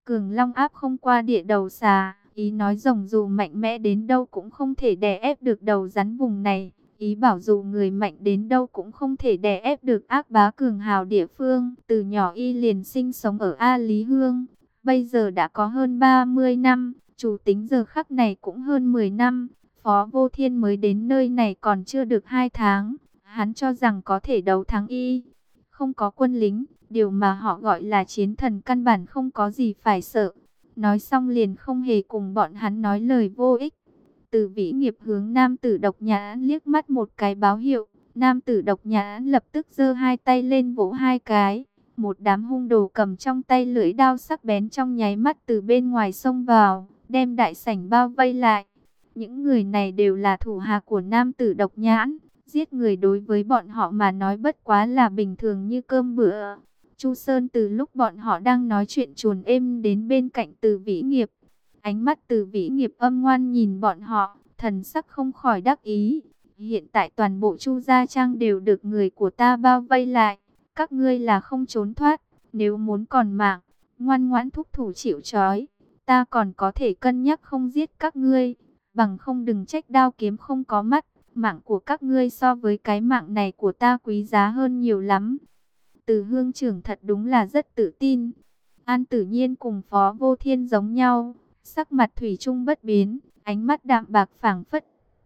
cường long áp không qua địa đầu xà. Ý nói rồng dù mạnh mẽ đến đâu cũng không thể đè ép được đầu rắn vùng này. Ý bảo dù người mạnh đến đâu cũng không thể đè ép được ác bá cường hào địa phương. Từ nhỏ y liền sinh sống ở A Lý Hương. Bây giờ đã có hơn 30 năm. Chủ tính giờ khắc này cũng hơn 10 năm. Phó Vô Thiên mới đến nơi này còn chưa được 2 tháng. Hắn cho rằng có thể đấu thắng y. Không có quân lính, điều mà họ gọi là chiến thần căn bản không có gì phải sợ. Nói xong liền không hề cùng bọn hắn nói lời vô ích. Từ Vĩ Nghiệp hướng nam tử Độc Nhãn liếc mắt một cái báo hiệu. Nam tử Độc Nhãn lập tức giơ hai tay lên vỗ hai cái. Một đám hung đồ cầm trong tay lưỡi đao sắc bén trong nháy mắt từ bên ngoài xông vào, đem đại sảnh bao vây lại. Những người này đều là thủ hạ của nam tử Độc Nhãn. Giết người đối với bọn họ mà nói bất quá là bình thường như cơm bữa. Chu Sơn từ lúc bọn họ đang nói chuyện chuồn êm đến bên cạnh Từ Vĩ Nghiệp. Ánh mắt Từ Vĩ Nghiệp âm ngoan nhìn bọn họ, thần sắc không khỏi đắc ý. Hiện tại toàn bộ Chu Gia Trang đều được người của ta bao vây lại. Các ngươi là không trốn thoát. Nếu muốn còn mạng, ngoan ngoãn thúc thủ chịu trói. Ta còn có thể cân nhắc không giết các ngươi. Bằng không đừng trách đao kiếm không có mắt. Mạng của các ngươi so với cái mạng này của ta quý giá hơn nhiều lắm. Từ Hương trưởng thật đúng là rất tự tin. An Tử Nhiên cùng Phó Vô Thiên giống nhau. Sắc mặt thủy chung bất biến, ánh mắt đạm bạc phảng phất.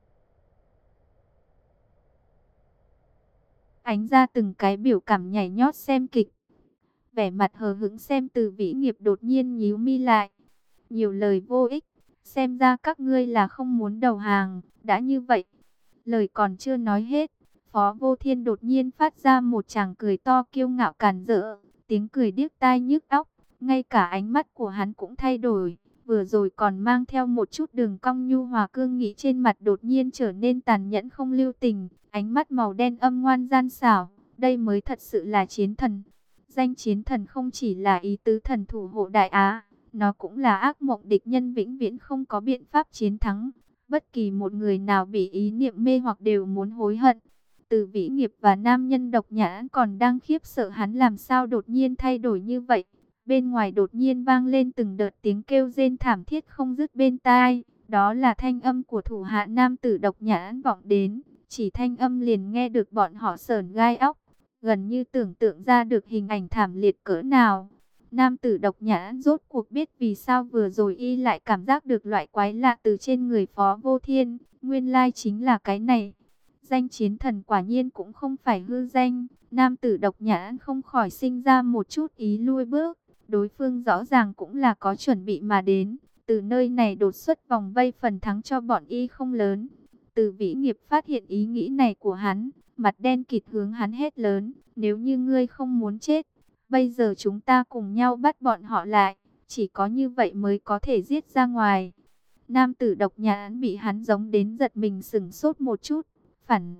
Ánh ra từng cái biểu cảm nhảy nhót xem kịch. Vẻ mặt hờ hững xem Từ Vĩ Nghiệp đột nhiên nhíu mi lại. Nhiều lời vô ích, xem ra các ngươi là không muốn đầu hàng, đã như vậy. Lời còn chưa nói hết, Phó Vô Thiên đột nhiên phát ra một tràng cười to kiêu ngạo càn rỡ, tiếng cười điếc tai nhức óc, ngay cả ánh mắt của hắn cũng thay đổi, vừa rồi còn mang theo một chút đường cong nhu hòa cương nghị trên mặt đột nhiên trở nên tàn nhẫn không lưu tình, ánh mắt màu đen âm ngoan gian xảo, đây mới thật sự là chiến thần. Danh chiến thần không chỉ là ý tứ thần thủ hộ Đại Á, nó cũng là ác mộng địch nhân vĩnh viễn không có biện pháp chiến thắng. Bất kỳ một người nào bị ý niệm mê hoặc đều muốn hối hận. Từ Vĩ Nghiệp và nam nhân Độc Nhãn còn đang khiếp sợ hắn làm sao đột nhiên thay đổi như vậy. Bên ngoài đột nhiên vang lên từng đợt tiếng kêu rên thảm thiết không dứt bên tai. Đó là thanh âm của thủ hạ nam tử Độc Nhãn vọng đến. Chỉ thanh âm liền nghe được bọn họ sởn gai óc. Gần như tưởng tượng ra được hình ảnh thảm liệt cỡ nào. Nam tử Độc Nhãn rốt cuộc biết vì sao vừa rồi y lại cảm giác được loại quái lạ từ trên người Phó Vô Thiên. Nguyên lai chính là cái này. Danh chiến thần quả nhiên cũng không phải hư danh. Nam tử Độc Nhãn không khỏi sinh ra một chút ý lui bước. Đối phương rõ ràng cũng là có chuẩn bị mà đến. Từ nơi này đột xuất vòng vây phần thắng cho bọn y không lớn. Từ Vĩ Nghiệp phát hiện ý nghĩ này của hắn. Mặt đen kịt hướng hắn hét lớn. Nếu như ngươi không muốn chết, bây giờ chúng ta cùng nhau bắt bọn họ lại. Chỉ có như vậy mới có thể giết ra ngoài. Nam tử Độc Nhãn bị hắn giống đến giật mình sửng sốt một chút. Phản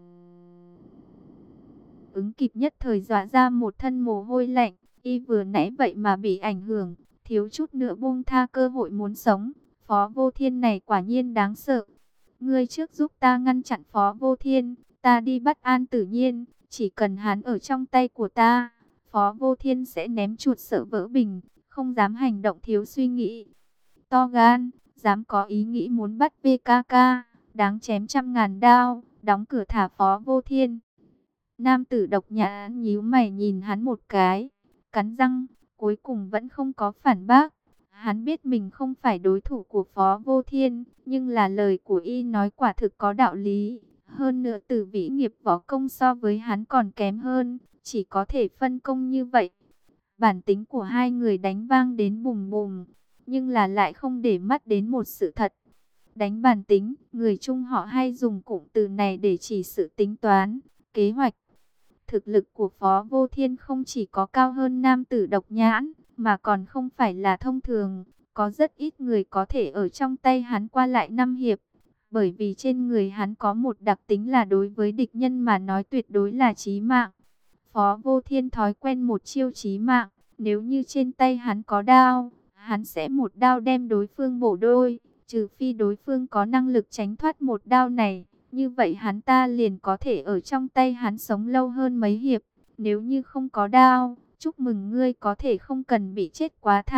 ứng kịp nhất thời dọa ra một thân mồ hôi lạnh. Y vừa nãy vậy mà bị ảnh hưởng. Thiếu chút nữa buông tha cơ hội muốn sống. Phó Vô Thiên này quả nhiên đáng sợ. Ngươi trước giúp ta ngăn chặn Phó Vô Thiên. Ta đi bắt An Tử Nhiên. Chỉ cần hắn ở trong tay của ta, Phó Vô Thiên sẽ ném chuột sợ vỡ bình, không dám hành động thiếu suy nghĩ. To gan, dám có ý nghĩ muốn bắt PKK, đáng chém trăm ngàn đao, đóng cửa thả Phó Vô Thiên. Nam tử Độc Nhãn nhíu mày nhìn hắn một cái, cắn răng, cuối cùng vẫn không có phản bác. Hắn biết mình không phải đối thủ của Phó Vô Thiên, nhưng là lời của y nói quả thực có đạo lý. Hơn nữa Từ Vĩ Nghiệp võ công so với hắn còn kém hơn, chỉ có thể phân công như vậy. Bản tính của hai người đánh vang đến bùm bùm, nhưng là lại không để mắt đến một sự thật. Đánh bản tính, người Trung họ hay dùng cụm từ này để chỉ sự tính toán, kế hoạch. Thực lực của Phó Vô Thiên không chỉ có cao hơn nam tử Độc Nhãn, mà còn không phải là thông thường. Có rất ít người có thể ở trong tay hắn qua lại 5 hiệp. Bởi vì trên người hắn có một đặc tính là đối với địch nhân mà nói tuyệt đối là chí mạng. Phó Vô Thiên thói quen một chiêu chí mạng. Nếu như trên tay hắn có đao, hắn sẽ một đao đem đối phương bổ đôi. Trừ phi đối phương có năng lực tránh thoát một đao này. Như vậy hắn ta liền có thể ở trong tay hắn sống lâu hơn mấy hiệp. Nếu như không có đao, chúc mừng ngươi có thể không cần bị chết quá thảm.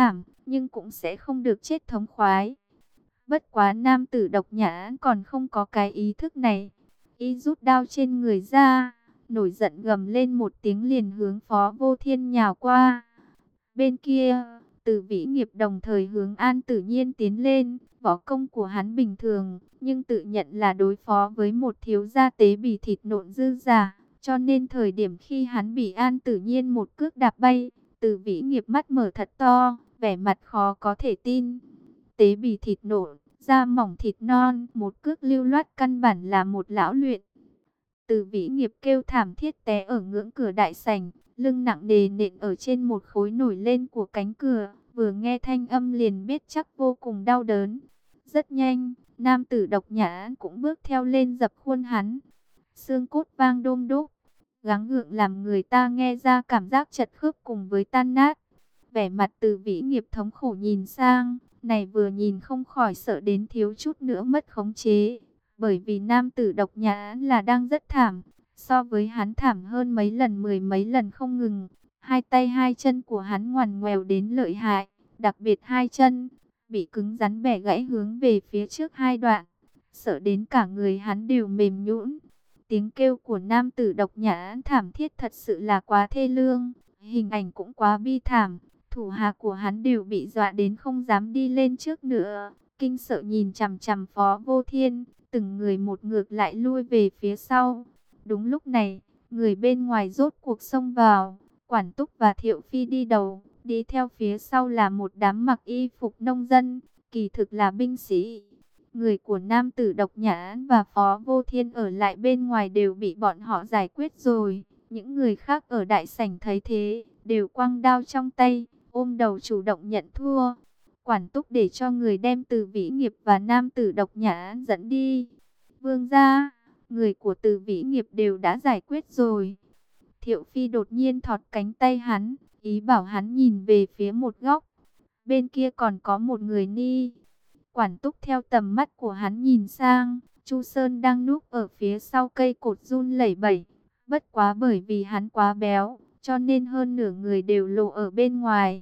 nhưng cũng sẽ không được chết thống khoái. Bất quá nam tử độc nhãn còn không có cái ý thức này. Y rút đao trên người ra, nổi giận gầm lên một tiếng liền hướng Phó Vô Thiên nhào qua. Bên kia, Từ Vĩ Nghiệp đồng thời hướng An Tử Nhiên tiến lên. Võ công của hắn bình thường, nhưng tự nhận là đối phó với một thiếu gia tế bì thịt nộn dư giả. Cho nên thời điểm khi hắn bị An Tử Nhiên một cước đạp bay, Từ Vĩ Nghiệp mắt mở thật to, vẻ mặt khó có thể tin. Tế bì thịt nộn, da mỏng thịt non, một cước lưu loát căn bản là một lão luyện. Từ Vĩ Nghiệp kêu thảm thiết té ở ngưỡng cửa đại sảnh, lưng nặng nề nện ở trên một khối nổi lên của cánh cửa, vừa nghe thanh âm liền biết chắc vô cùng đau đớn. Rất nhanh, nam tử độc nhãn cũng bước theo lên dập khuôn hắn. Xương cốt vang đôm đốp, gắng gượng làm người ta nghe ra cảm giác chật khớp cùng với tan nát. Vẻ mặt Từ Vĩ Nghiệp thống khổ nhìn sang, này vừa nhìn không khỏi sợ đến thiếu chút nữa mất khống chế. Bởi vì nam tử độc nhãn là đang rất thảm, so với hắn thảm hơn mấy lần, mười mấy lần không ngừng. Hai tay hai chân của hắn ngoằn ngoèo đến lợi hại, đặc biệt hai chân bị cứng rắn bẻ gãy hướng về phía trước hai đoạn, sợ đến cả người hắn đều mềm nhũn. Tiếng kêu của nam tử độc nhãn thảm thiết thật sự là quá thê lương, hình ảnh cũng quá bi thảm. Thủ hạ của hắn đều bị dọa đến không dám đi lên trước nữa, kinh sợ nhìn chằm chằm Phó Vô Thiên, từng người một ngược lại lui về phía sau. Đúng lúc này, người bên ngoài rốt cuộc xông vào, Quản Túc và Thiệu Phi đi đầu, đi theo phía sau là một đám mặc y phục nông dân, kỳ thực là binh sĩ. Người của nam tử độc nhãn và Phó Vô Thiên ở lại bên ngoài đều bị bọn họ giải quyết rồi. Những người khác ở đại sảnh thấy thế, đều quăng đao trong tay, ôm đầu chủ động nhận thua. Quản Túc để cho người đem Từ Vĩ Nghiệp và nam tử độc nhãn dẫn đi. Vương gia, người của Từ Vĩ Nghiệp đều đã giải quyết rồi. Thiệu Phi đột nhiên thọt cánh tay hắn, ý bảo hắn nhìn về phía một góc. Bên kia còn có một người ni. Quản Túc theo tầm mắt của hắn nhìn sang, Chu Sơn đang núp ở phía sau cây cột run lẩy bẩy. Bất quá bởi vì hắn quá béo, cho nên hơn nửa người đều lộ ở bên ngoài.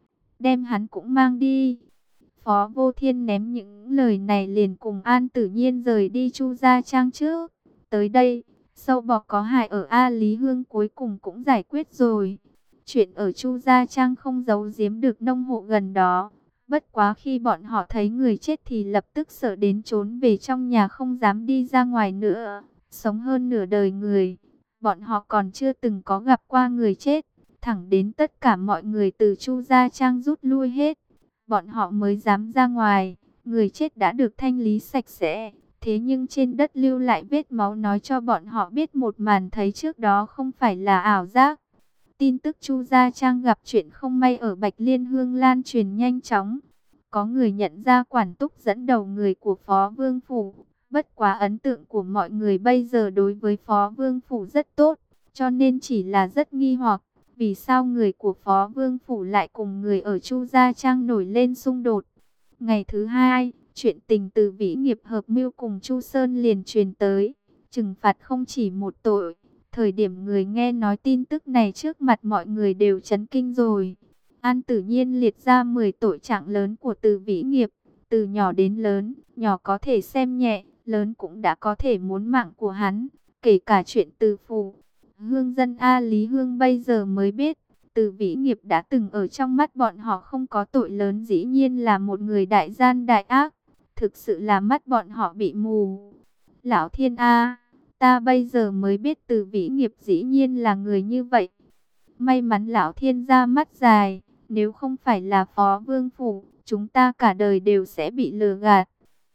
Đem hắn cũng mang đi. Phó Vô Thiên ném những lời này liền cùng An Tử Nhiên rời đi Chu gia trang trước. Tới đây, sâu bọ có hại ở A Lý Hương cuối cùng cũng giải quyết rồi. Chuyện ở Chu gia trang không giấu giếm được nông hộ gần đó. Bất quá khi bọn họ thấy người chết thì lập tức sợ đến trốn về trong nhà không dám đi ra ngoài nữa. Sống hơn nửa đời người, bọn họ còn chưa từng có gặp qua người chết. Thẳng đến tất cả mọi người từ Chu gia trang rút lui hết, bọn họ mới dám ra ngoài. Người chết đã được thanh lý sạch sẽ, thế nhưng trên đất lưu lại vết máu nói cho bọn họ biết một màn thấy trước đó không phải là ảo giác. Tin tức Chu gia trang gặp chuyện không may ở Bạch Liên Hương lan truyền nhanh chóng. Có người nhận ra Quản Túc dẫn đầu người của Phó Vương Phủ. Bất quá ấn tượng của mọi người bây giờ đối với Phó Vương Phủ rất tốt, cho nên chỉ là rất nghi hoặc. Vì sao người của Phó Vương Phủ lại cùng người ở Chu gia trang nổi lên xung đột? Ngày thứ hai, chuyện tình Từ Vĩ Nghiệp hợp mưu cùng Chu Sơn liền truyền tới. Trừng phạt không chỉ một tội. Thời điểm người nghe nói tin tức này trước mặt mọi người đều chấn kinh rồi. An Tử Nhiên liệt ra 10 tội trạng lớn của Từ Vĩ Nghiệp. Từ nhỏ đến lớn, nhỏ có thể xem nhẹ, lớn cũng đã có thể muốn mạng của hắn. Kể cả chuyện Từ Phủ. Hương dân A Lý Hương bây giờ mới biết, Từ Vĩ Nghiệp đã từng ở trong mắt bọn họ không có tội lớn, dĩ nhiên là một người đại gian đại ác. Thực sự là mắt bọn họ bị mù. Lão Thiên A, ta bây giờ mới biết Từ Vĩ Nghiệp dĩ nhiên là người như vậy. May mắn Lão Thiên ra mắt dài, nếu không phải là Phó Vương Phủ, chúng ta cả đời đều sẽ bị lừa gạt.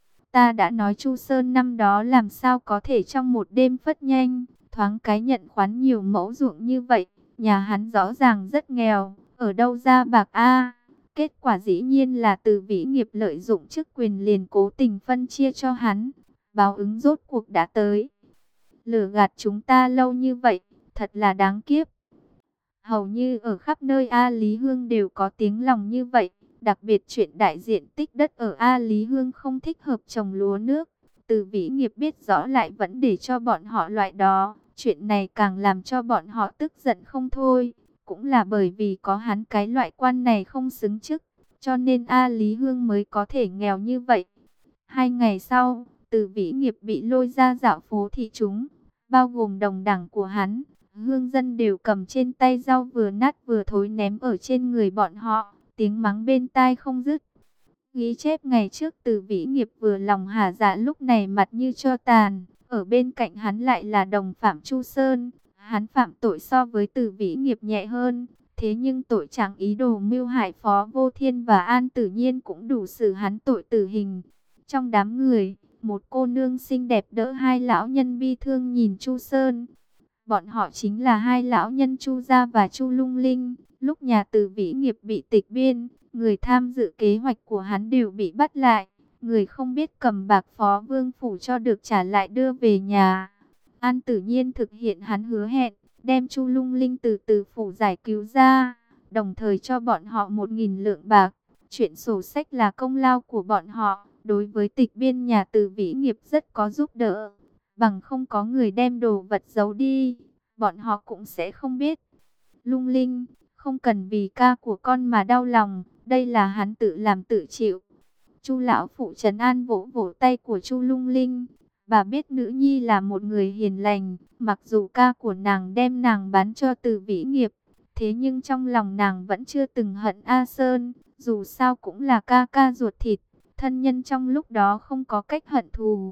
Ta đã nói Chu Sơn năm đó làm sao có thể trong một đêm phất nhanh, thoáng cái nhận khoán nhiều mẫu ruộng như vậy. Nhà hắn rõ ràng rất nghèo, ở đâu ra bạc a? Kết quả dĩ nhiên là Từ Vĩ Nghiệp lợi dụng chức quyền liền cố tình phân chia cho hắn. Báo ứng rốt cuộc đã tới. Lừa gạt chúng ta lâu như vậy, thật là đáng kiếp. Hầu như ở khắp nơi A Lý Hương đều có tiếng lòng như vậy. Đặc biệt chuyện đại diện tích đất ở A Lý Hương không thích hợp trồng lúa nước. Từ Vĩ Nghiệp biết rõ lại vẫn để cho bọn họ loại đó. Chuyện này càng làm cho bọn họ tức giận không thôi. Cũng là bởi vì có hắn cái loại quan này không xứng chức. cho nên A Lý Hương mới có thể nghèo như vậy. 2 ngày sau, Từ Vĩ Nghiệp bị lôi ra dạo phố thị chúng, bao gồm đồng đảng của hắn. Hương dân đều cầm trên tay rau vừa nát vừa thối ném ở trên người bọn họ, tiếng mắng bên tai không dứt. Ghi chép ngày trước Từ Vĩ Nghiệp vừa lòng hả dạ lúc này mặt như tro tàn, ở bên cạnh hắn lại là đồng phạm Chu Sơn. Hắn phạm tội so với Từ Vĩ Nghiệp nhẹ hơn, thế nhưng tội trạng ý đồ mưu hại Phó Vô Thiên và An Tử Nhiên cũng đủ xử hắn tội tử hình. Trong đám người, một cô nương xinh đẹp đỡ hai lão nhân bi thương nhìn Chu Sơn. Bọn họ chính là hai lão nhân Chu Gia và Chu Lung Linh. Lúc nhà Từ Vĩ Nghiệp bị tịch biên, người tham dự kế hoạch của hắn đều bị bắt lại. Người không biết cầm bạc Phó Vương Phủ cho được trả lại đưa về nhà. An Tử Nhiên thực hiện hắn hứa hẹn, đem Chu Lung Linh từ Từ Phủ giải cứu ra, đồng thời cho bọn họ 1.000 lượng bạc. Chuyện sổ sách là công lao của bọn họ, đối với tịch biên nhà Từ Vĩ Nghiệp rất có giúp đỡ. Bằng không có người đem đồ vật giấu đi, bọn họ cũng sẽ không biết. Lung Linh, không cần vì ca của con mà đau lòng, đây là hắn tự làm tự chịu. Chu lão phụ trấn an vỗ vỗ tay của Chu Lung Linh. Bà biết nữ nhi là một người hiền lành, mặc dù ca của nàng đem nàng bán cho Từ Vĩ Nghiệp, thế nhưng trong lòng nàng vẫn chưa từng hận A Sơn, dù sao cũng là ca ca ruột thịt, thân nhân trong lúc đó không có cách hận thù.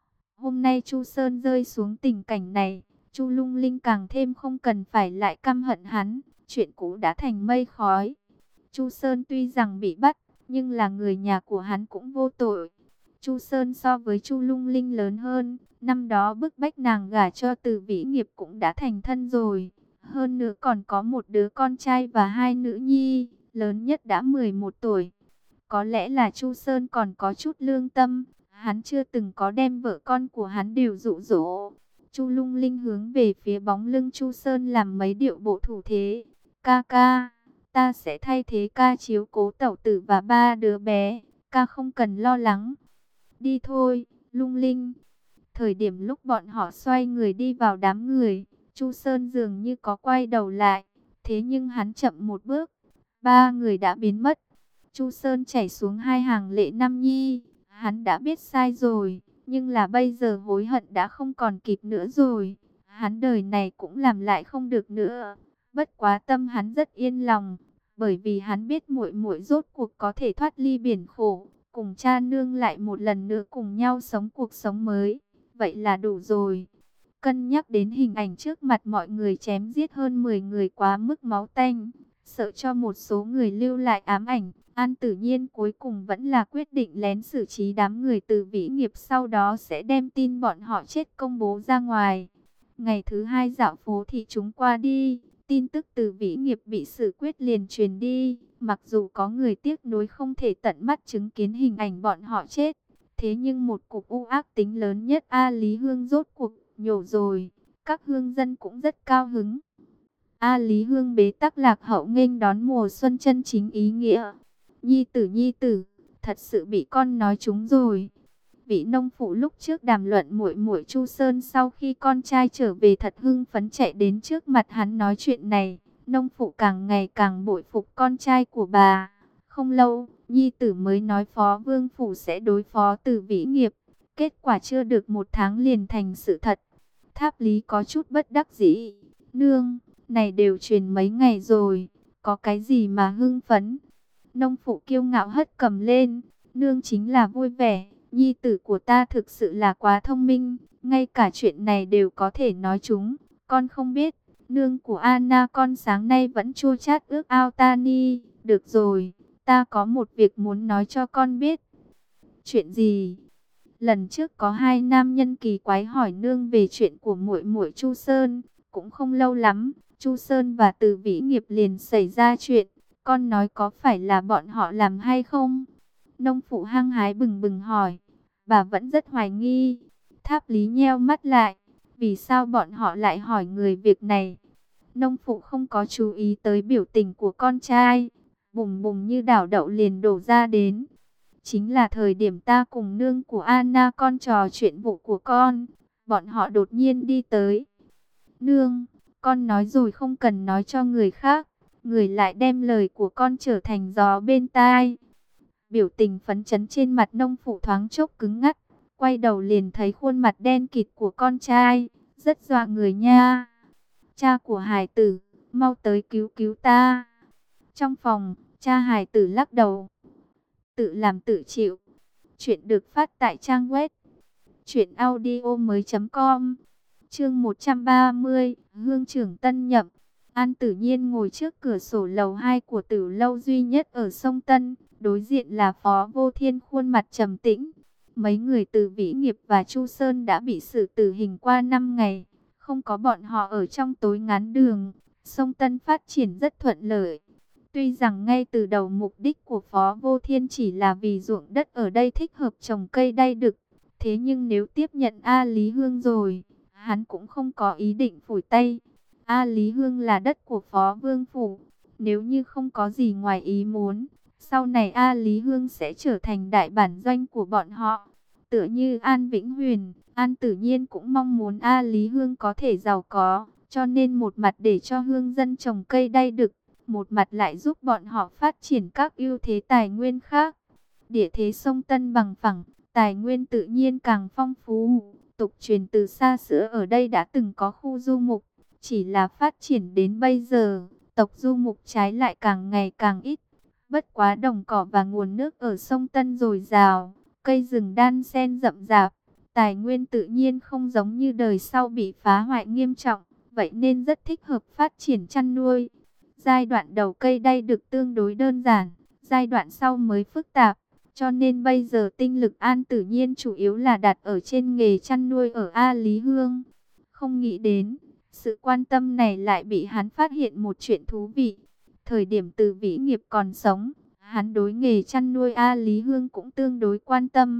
Hôm nay Chu Sơn rơi xuống tình cảnh này, Chu Lung Linh càng thêm không cần phải lại căm hận hắn, chuyện cũ đã thành mây khói. Chu Sơn tuy rằng bị bắt, nhưng là người nhà của hắn cũng vô tội. Chu Sơn so với Chu Lung Linh lớn hơn, năm đó bức bách nàng gả cho Từ Vĩ Nghiệp cũng đã thành thân rồi. Hơn nữa còn có một đứa con trai và hai nữ nhi, lớn nhất đã 11 tuổi. Có lẽ là Chu Sơn còn có chút lương tâm, hắn chưa từng có đem vợ con của hắn đều dụ dỗ. Chu Lung Linh hướng về phía bóng lưng Chu Sơn làm mấy điệu bộ thủ thế. Ca ca, ta sẽ thay thế ca chiếu cố tẩu tử và ba đứa bé, ca không cần lo lắng. Đi thôi, Lung Linh. Thời điểm lúc bọn họ xoay người đi vào đám người, Chu Sơn dường như có quay đầu lại, thế nhưng hắn chậm một bước, ba người đã biến mất. Chu Sơn chảy xuống hai hàng lệ năm nhi, hắn đã biết sai rồi, nhưng là bây giờ hối hận đã không còn kịp nữa rồi. Hắn đời này cũng làm lại không được nữa. Bất quá tâm hắn rất yên lòng, bởi vì hắn biết muội muội rốt cuộc có thể thoát ly biển khổ, cùng cha nương lại một lần nữa cùng nhau sống cuộc sống mới. Vậy là đủ rồi. Cân nhắc đến hình ảnh trước mặt mọi người chém giết hơn 10 người quá mức máu tanh, sợ cho một số người lưu lại ám ảnh, An Tử Nhiên cuối cùng vẫn là quyết định lén xử trí đám người Từ Vĩ Nghiệp, sau đó sẽ đem tin bọn họ chết công bố ra ngoài. Ngày thứ hai dạo phố thị chúng qua đi, tin tức Từ Vĩ Nghiệp bị xử quyết liền truyền đi, mặc dù có người tiếc nuối không thể tận mắt chứng kiến hình ảnh bọn họ chết. Thế nhưng một cục u ác tính lớn nhất A Lý Hương rốt cuộc nhổ rồi, các hương dân cũng rất cao hứng. A Lý Hương bế tắc lạc hậu nghênh đón mùa xuân chân chính ý nghĩa. Nhi tử, thật sự bị con nói trúng rồi. Vị nông phụ lúc trước đàm luận muội muội Chu Sơn sau khi con trai trở về thật hưng phấn chạy đến trước mặt hắn nói chuyện này. Nông phụ càng ngày càng bội phục con trai của bà. Không lâu, nhi tử mới nói Phó Vương Phủ sẽ đối phó Từ Vĩ Nghiệp. Kết quả chưa được 1 tháng liền thành sự thật. Tháp Lý có chút bất đắc dĩ. Nương, này đều truyền mấy ngày rồi, có cái gì mà hưng phấn? Nông phụ kiêu ngạo hất cầm lên. Nương chính là vui vẻ. Nhi tử của ta thực sự là quá thông minh. Ngay cả chuyện này đều có thể nói chúng. Con không biết. Nương của Anna con sáng nay vẫn chua chát ước ao ta ni. Được rồi, ta có một việc muốn nói cho con biết. Chuyện gì? Lần trước có 2 nam nhân kỳ quái hỏi nương về chuyện của muội muội Chu Sơn. Cũng không lâu lắm, Chu Sơn và Từ Vĩ Nghiệp liền xảy ra chuyện. Con nói có phải là bọn họ làm hay không? Nông phụ hăng hái bừng bừng hỏi. Bà vẫn rất hoài nghi. Tháp Lý nheo mắt lại. Vì sao bọn họ lại hỏi người việc này? Nông phụ không có chú ý tới biểu tình của con trai. Bùng bùng như đảo đậu liền đổ ra đến. Chính là thời điểm ta cùng nương của Anna con trò chuyện vụ của con. Bọn họ đột nhiên đi tới. Nương, con nói rồi không cần nói cho người khác. người lại đem lời của con trở thành gió bên tai. Biểu tình phấn chấn trên mặt nông phụ thoáng chốc cứng ngắc, quay đầu liền thấy khuôn mặt đen kịt của con trai, rất dọa người nha. Cha của hải tử, mau tới cứu cứu ta. Trong phòng, cha hải tử lắc đầu. Tự làm tự chịu. Chuyện được phát tại trang web truyệnaudiomoi.com. Chương 130, Hương trưởng tân nhậm. An Tử Nhiên ngồi trước cửa sổ lầu 2 của Tử lâu duy nhất ở sông Tân, đối diện là Phó Vô Thiên, khuôn mặt trầm tĩnh. Mấy người từ Vĩ Nghiệp và Chu Sơn đã bị xử tử hình qua 5 ngày, không có bọn họ ở trong tối ngán đường, sông Tân phát triển rất thuận lợi. Tuy rằng ngay từ đầu mục đích của Phó Vô Thiên chỉ là vì ruộng đất ở đây thích hợp trồng cây đay đực, thế nhưng nếu tiếp nhận A Lý Hương rồi, hắn cũng không có ý định phủi tay. A Lý Hương là đất của Phó Vương Phủ, nếu như không có gì ngoài ý muốn, sau này A Lý Hương sẽ trở thành đại bản doanh của bọn họ. Tựa như An Vĩnh Huyền, An Tử Nhiên cũng mong muốn A Lý Hương có thể giàu có, cho nên một mặt để cho hương dân trồng cây đay đực, một mặt lại giúp bọn họ phát triển các ưu thế tài nguyên khác. Địa thế sông Tân bằng phẳng, tài nguyên tự nhiên càng phong phú. Tục truyền từ xa xưa ở đây đã từng có khu du mục, chỉ là phát triển đến bây giờ, tộc du mục trái lại càng ngày càng ít. Bất quá đồng cỏ và nguồn nước ở sông Tân dồi dào, cây rừng đan xen rậm rạp, tài nguyên tự nhiên không giống như đời sau bị phá hoại nghiêm trọng, vậy nên rất thích hợp phát triển chăn nuôi. Giai đoạn đầu cây đay được tương đối đơn giản, giai đoạn sau mới phức tạp, cho nên bây giờ tinh lực An Tử Nhiên chủ yếu là đặt ở trên nghề chăn nuôi ở A Lý Hương. Không nghĩ đến, sự quan tâm này lại bị hắn phát hiện một chuyện thú vị. Thời điểm Từ Vĩ Nghiệp còn sống, hắn đối nghề chăn nuôi A Lý Hương cũng tương đối quan tâm.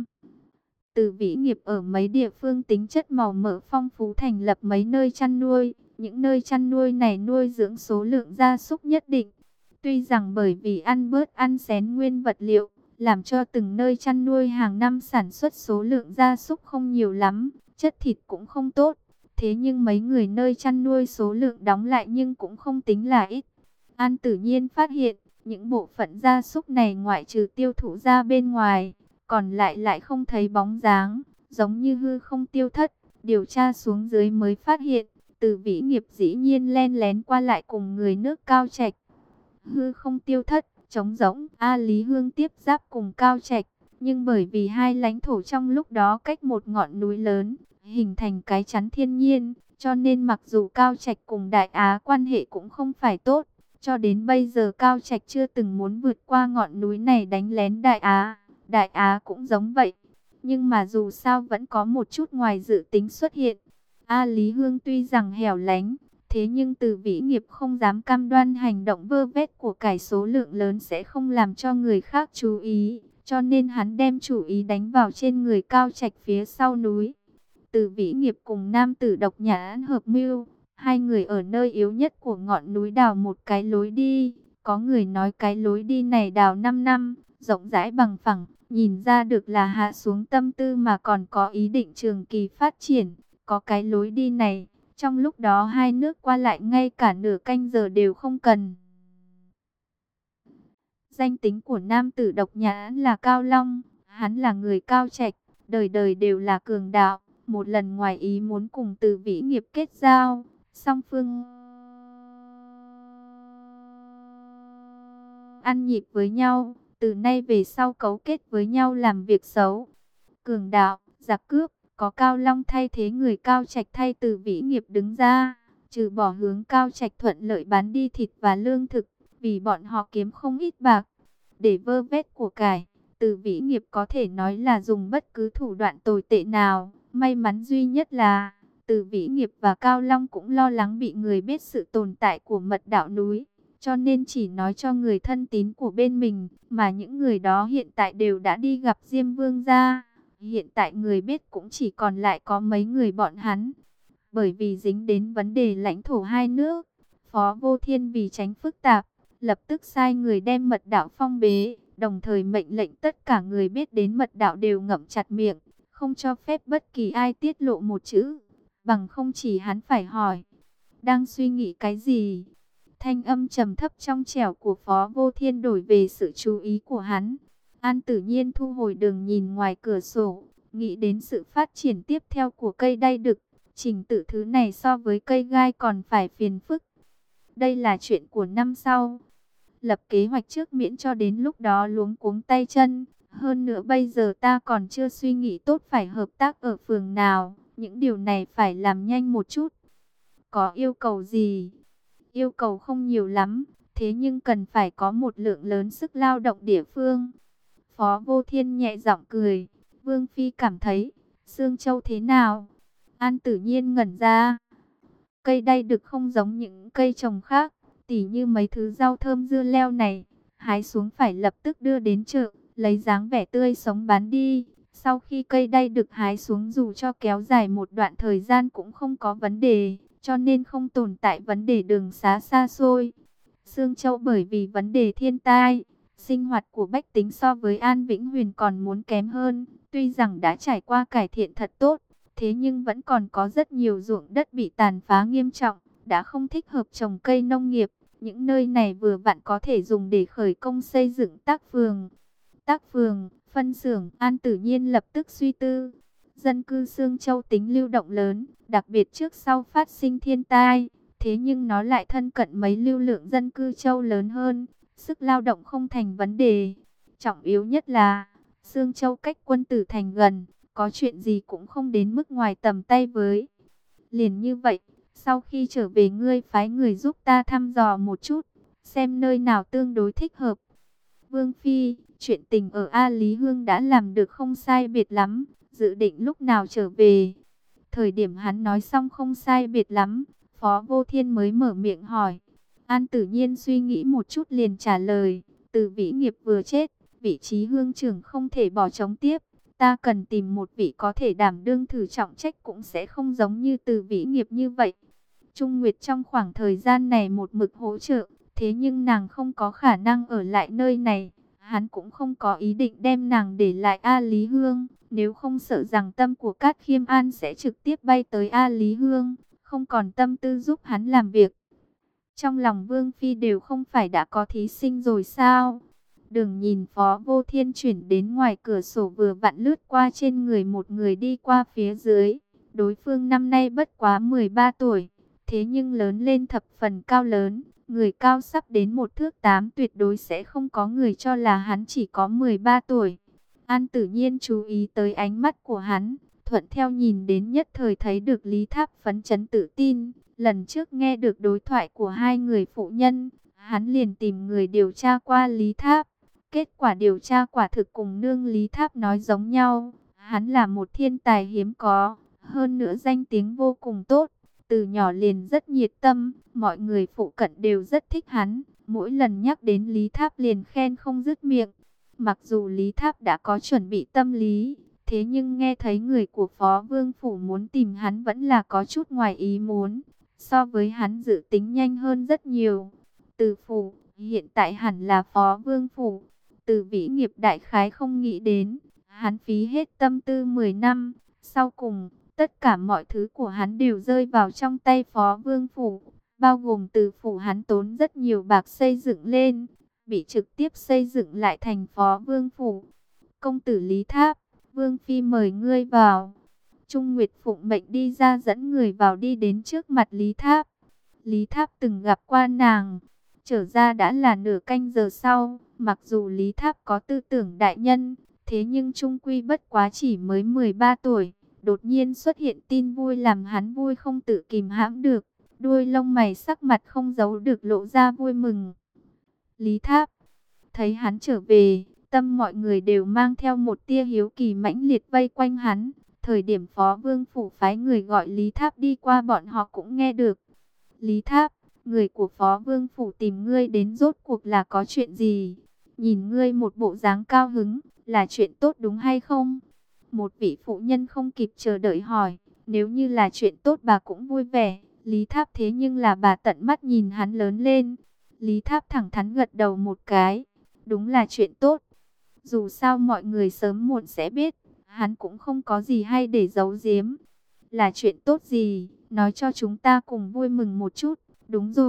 Từ Vĩ Nghiệp ở mấy địa phương tính chất màu mỡ phong phú thành lập mấy nơi chăn nuôi. Những nơi chăn nuôi này nuôi dưỡng số lượng gia súc nhất định. Tuy rằng bởi vì ăn bớt ăn xén nguyên vật liệu, làm cho từng nơi chăn nuôi hàng năm sản xuất số lượng gia súc không nhiều lắm, chất thịt cũng không tốt. Thế nhưng mấy người nơi chăn nuôi số lượng đóng lại nhưng cũng không tính là ít. An Tử Nhiên phát hiện, những bộ phận gia súc này ngoại trừ tiêu thụ ra bên ngoài, còn lại không thấy bóng dáng, giống như hư không tiêu thất. Điều tra xuống dưới mới phát hiện, Từ Vĩ Nghiệp dĩ nhiên len lén qua lại cùng người nước Cao Trạch. Hư không tiêu thất, trống rỗng. A Lý Hương tiếp giáp cùng Cao Trạch, nhưng bởi vì hai lãnh thổ trong lúc đó cách một ngọn núi lớn, hình thành cái chắn thiên nhiên, cho nên mặc dù Cao Trạch cùng Đại Á quan hệ cũng không phải tốt, cho đến bây giờ Cao Trạch chưa từng muốn vượt qua ngọn núi này đánh lén Đại Á. Đại Á cũng giống vậy, nhưng mà dù sao vẫn có một chút ngoài dự tính xuất hiện. A Lý Hương tuy rằng hẻo lánh, thế nhưng Từ Vĩ Nghiệp không dám cam đoan hành động vơ vét của cải số lượng lớn sẽ không làm cho người khác chú ý, cho nên hắn đem chủ ý đánh vào trên người Cao Trạch phía sau núi. Từ Vĩ Nghiệp cùng nam tử Độc Nhãn hợp mưu, hai người ở nơi yếu nhất của ngọn núi đào một cái lối đi. Có người nói cái lối đi này đào 5 năm, rộng rãi bằng phẳng, nhìn ra được là hạ xuống tâm tư mà còn có ý định trường kỳ phát triển. Có cái lối đi này, trong lúc đó hai nước qua lại ngay cả nửa canh giờ đều không cần. Danh tính của nam tử Độc Nhãn là Cao Long, hắn là người Cao Trạch, đời đời đều là cường đạo. Một lần ngoài ý muốn cùng Từ Vĩ Nghiệp kết giao, song phương ăn nhịp với nhau, từ nay về sau cấu kết với nhau làm việc xấu. Cường đạo, giặc cướp, có Cao Long thay thế người Cao Trạch thay Từ Vĩ Nghiệp đứng ra, trừ bỏ hướng Cao Trạch thuận lợi bán đi thịt và lương thực, vì bọn họ kiếm không ít bạc để vơ vét của cải. Từ Vĩ Nghiệp có thể nói là dùng bất cứ thủ đoạn tồi tệ nào. May mắn duy nhất là Từ Vĩ Nghiệp và Cao Long cũng lo lắng bị người biết sự tồn tại của Mật Đạo núi, cho nên chỉ nói cho người thân tín của bên mình, mà những người đó hiện tại đều đã đi gặp Diêm Vương gia. Hiện tại người biết cũng chỉ còn lại có mấy người bọn hắn. Bởi vì dính đến vấn đề lãnh thổ hai nước, Phó Vô Thiên vì tránh phức tạp, lập tức sai người đem Mật Đạo phong bế, đồng thời mệnh lệnh tất cả người biết đến Mật Đạo đều ngậm chặt miệng, không cho phép bất kỳ ai tiết lộ một chữ, bằng không chỉ hắn phải hỏi, đang suy nghĩ cái gì? Thanh âm trầm thấp trong trẻo của Phó Vô Thiên đổi về sự chú ý của hắn. An Tử Nhiên thu hồi đường nhìn ngoài cửa sổ, nghĩ đến sự phát triển tiếp theo của cây đay đực. Trình tự thứ này so với cây gai còn phải phiền phức. Đây là chuyện của năm sau. Lập kế hoạch trước miễn cho đến lúc đó luống cuống tay chân. Hơn nữa bây giờ ta còn chưa suy nghĩ tốt phải hợp tác ở phường nào. Những điều này phải làm nhanh một chút. Có yêu cầu gì? Yêu cầu không nhiều lắm, thế nhưng cần phải có một lượng lớn sức lao động địa phương. Phó Vô Thiên nhẹ giọng cười. Vương Phi cảm thấy, Sương Châu thế nào? An Tử Nhiên ngẩn ra. Cây đay đực không giống những cây trồng khác, tỉ như mấy thứ rau thơm dưa leo này, hái xuống phải lập tức đưa đến chợ, lấy dáng vẻ tươi sống bán đi. Sau khi cây đay đực hái xuống dù cho kéo dài một đoạn thời gian cũng không có vấn đề, cho nên không tồn tại vấn đề đường xá xa xôi. Sương Châu bởi vì vấn đề thiên tai, sinh hoạt của bách tính so với An Vĩnh Huyền còn muốn kém hơn, tuy rằng đã trải qua cải thiện thật tốt. Thế nhưng vẫn còn có rất nhiều ruộng đất bị tàn phá nghiêm trọng, đã không thích hợp trồng cây nông nghiệp. Những nơi này vừa vặn có thể dùng để khởi công xây dựng tác phường. Tác phường, phân xưởng, An Tử Nhiên lập tức suy tư. Dân cư Sương Châu tính lưu động lớn, đặc biệt trước sau phát sinh thiên tai. Thế nhưng nó lại thân cận mấy lưu lượng dân cư châu lớn hơn. Sức lao động không thành vấn đề. Trọng yếu nhất là, Sương Châu cách Quân Tử Thành gần. Có chuyện gì cũng không đến mức ngoài tầm tay với. Liền như vậy, sau khi trở về ngươi phái người giúp ta thăm dò một chút, xem nơi nào tương đối thích hợp. Vương Phi, chuyện tình ở A Lý Hương đã làm được không sai biệt lắm, dự định lúc nào trở về. Thời điểm hắn nói xong không sai biệt lắm, Phó Vô Thiên mới mở miệng hỏi. An Tử Nhiên suy nghĩ một chút liền trả lời, Từ Vĩ Nghiệp vừa chết, vị trí hương trưởng không thể bỏ trống tiếp. Ta cần tìm một vị có thể đảm đương thử trọng trách cũng sẽ không giống như Từ Vĩ Nghiệp như vậy. Trung Nguyệt trong khoảng thời gian này một mực hỗ trợ, thế nhưng nàng không có khả năng ở lại nơi này. Hắn cũng không có ý định đem nàng để lại A Lý Hương, nếu không sợ rằng tâm của Cát Khiêm An sẽ trực tiếp bay tới A Lý Hương, không còn tâm tư giúp hắn làm việc. Trong lòng Vương Phi đều không phải đã có thí sinh rồi sao? Đừng nhìn Phó Vô Thiên chuyển đến ngoài cửa sổ vừa vặn lướt qua trên người một người đi qua phía dưới. Đối phương năm nay bất quá 13 tuổi, thế nhưng lớn lên thập phần cao lớn. Người cao sắp đến 1 thước 8 tuyệt đối sẽ không có người cho là hắn chỉ có 13 tuổi. An Tử Nhiên chú ý tới ánh mắt của hắn, thuận theo nhìn đến nhất thời thấy được Lý Tháp phấn chấn tự tin. Lần trước nghe được đối thoại của hai người phụ nhân, hắn liền tìm người điều tra qua Lý Tháp. Kết quả điều tra quả thực cùng nương Lý Tháp nói giống nhau. Hắn là một thiên tài hiếm có, hơn nữa danh tiếng vô cùng tốt. Từ nhỏ liền rất nhiệt tâm, mọi người phụ cận đều rất thích hắn. Mỗi lần nhắc đến Lý Tháp liền khen không dứt miệng. Mặc dù Lý Tháp đã có chuẩn bị tâm lý, thế nhưng nghe thấy người của Phó Vương Phủ muốn tìm hắn vẫn là có chút ngoài ý muốn. So với hắn dự tính nhanh hơn rất nhiều. Từ Phủ, hiện tại hẳn là Phó Vương Phủ. Từ Vĩ Nghiệp đại khái không nghĩ đến, hắn phí hết tâm tư 10 năm, sau cùng, tất cả mọi thứ của hắn đều rơi vào trong tay Phó Vương Phủ, bao gồm Từ Phủ hắn tốn rất nhiều bạc xây dựng lên, bị trực tiếp xây dựng lại thành Phó Vương Phủ. Công tử Lý Tháp, Vương Phi mời ngươi vào. Trung Nguyệt phụng mệnh đi ra dẫn người vào đi đến trước mặt Lý Tháp. Lý Tháp từng gặp qua nàng, trở ra đã là nửa canh giờ sau. Mặc dù Lý Tháp có tư tưởng đại nhân, thế nhưng trung quy bất quá chỉ mới 13 tuổi. Đột nhiên xuất hiện tin vui làm hắn vui không tự kìm hãm được. Đuôi lông mày sắc mặt không giấu được lộ ra vui mừng. Lý Tháp, thấy hắn trở về, tâm mọi người đều mang theo một tia hiếu kỳ mãnh liệt vây quanh hắn. Thời điểm Phó Vương Phủ phái người gọi Lý Tháp đi qua bọn họ cũng nghe được. Lý Tháp, người của Phó Vương Phủ tìm ngươi đến rốt cuộc là có chuyện gì? Nhìn ngươi một bộ dáng cao hứng, là chuyện tốt đúng hay không? Một vị phụ nhân không kịp chờ đợi hỏi, nếu như là chuyện tốt bà cũng vui vẻ. Lý Tháp thế nhưng là bà tận mắt nhìn hắn lớn lên. Lý Tháp thẳng thắn gật đầu một cái, đúng là chuyện tốt. Dù sao mọi người sớm muộn sẽ biết, hắn cũng không có gì hay để giấu giếm. Là chuyện tốt gì, nói cho chúng ta cùng vui mừng một chút. Đúng rồi,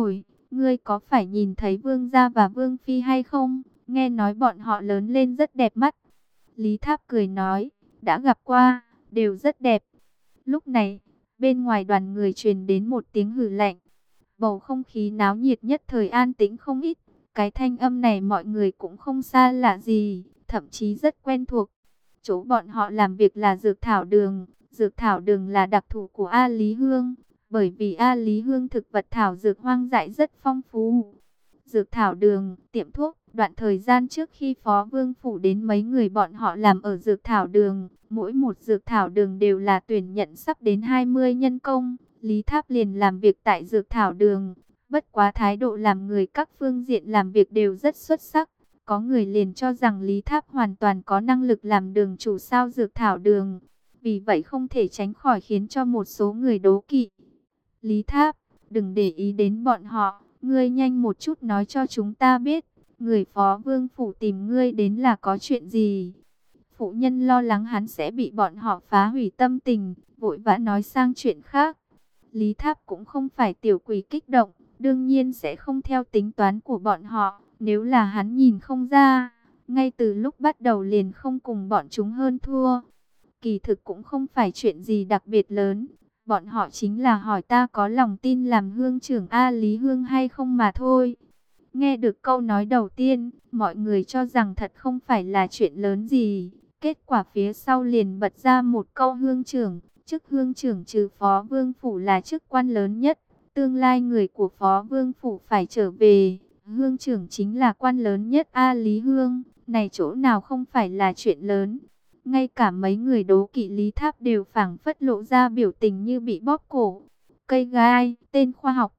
ngươi có phải nhìn thấy vương gia và vương phi hay không? Nghe nói bọn họ lớn lên rất đẹp mắt. Lý Tháp cười nói, đã gặp qua, đều rất đẹp. Lúc này, bên ngoài đoàn người truyền đến một tiếng hừ lạnh. Bầu không khí náo nhiệt nhất thời an tĩnh không ít. Cái thanh âm này mọi người cũng không xa lạ gì, thậm chí rất quen thuộc. Chỗ bọn họ làm việc là dược thảo đường. Dược thảo đường là đặc thù của A Lý Hương. Bởi vì A Lý Hương thực vật thảo dược hoang dại rất phong phú. Dược thảo đường, tiệm thuốc. Đoạn thời gian trước khi Phó Vương Phủ đến, mấy người bọn họ làm ở dược thảo đường. Mỗi một dược thảo đường đều là tuyển nhận sắp đến 20 nhân công. Lý Tháp liền làm việc tại dược thảo đường. Bất quá thái độ làm người các phương diện làm việc đều rất xuất sắc. Có người liền cho rằng Lý Tháp hoàn toàn có năng lực làm đường chủ sao dược thảo đường. Vì vậy không thể tránh khỏi khiến cho một số người đố kỵ. Lý Tháp, đừng để ý đến bọn họ. Ngươi nhanh một chút nói cho chúng ta biết. Người Phó Vương Phủ tìm ngươi đến là có chuyện gì? Phụ nhân lo lắng hắn sẽ bị bọn họ phá hủy tâm tình, vội vã nói sang chuyện khác. Lý Tháp cũng không phải tiểu quỷ kích động, đương nhiên sẽ không theo tính toán của bọn họ. Nếu là hắn nhìn không ra, ngay từ lúc bắt đầu liền không cùng bọn chúng hơn thua. Kỳ thực cũng không phải chuyện gì đặc biệt lớn. Bọn họ chính là hỏi ta có lòng tin làm hương trưởng A Lý Hương hay không mà thôi. Nghe được câu nói đầu tiên, mọi người cho rằng thật không phải là chuyện lớn gì. Kết quả phía sau liền bật ra một câu hương trưởng. Chức hương trưởng trừ Phó Vương Phủ là chức quan lớn nhất. Tương lai người của Phó Vương Phủ phải trở về. Hương trưởng chính là quan lớn nhất A Lý Hương. Này chỗ nào không phải là chuyện lớn. Ngay cả mấy người đố kỵ Lý Tháp đều phảng phất lộ ra biểu tình như bị bóp cổ. Cây gai, tên khoa học,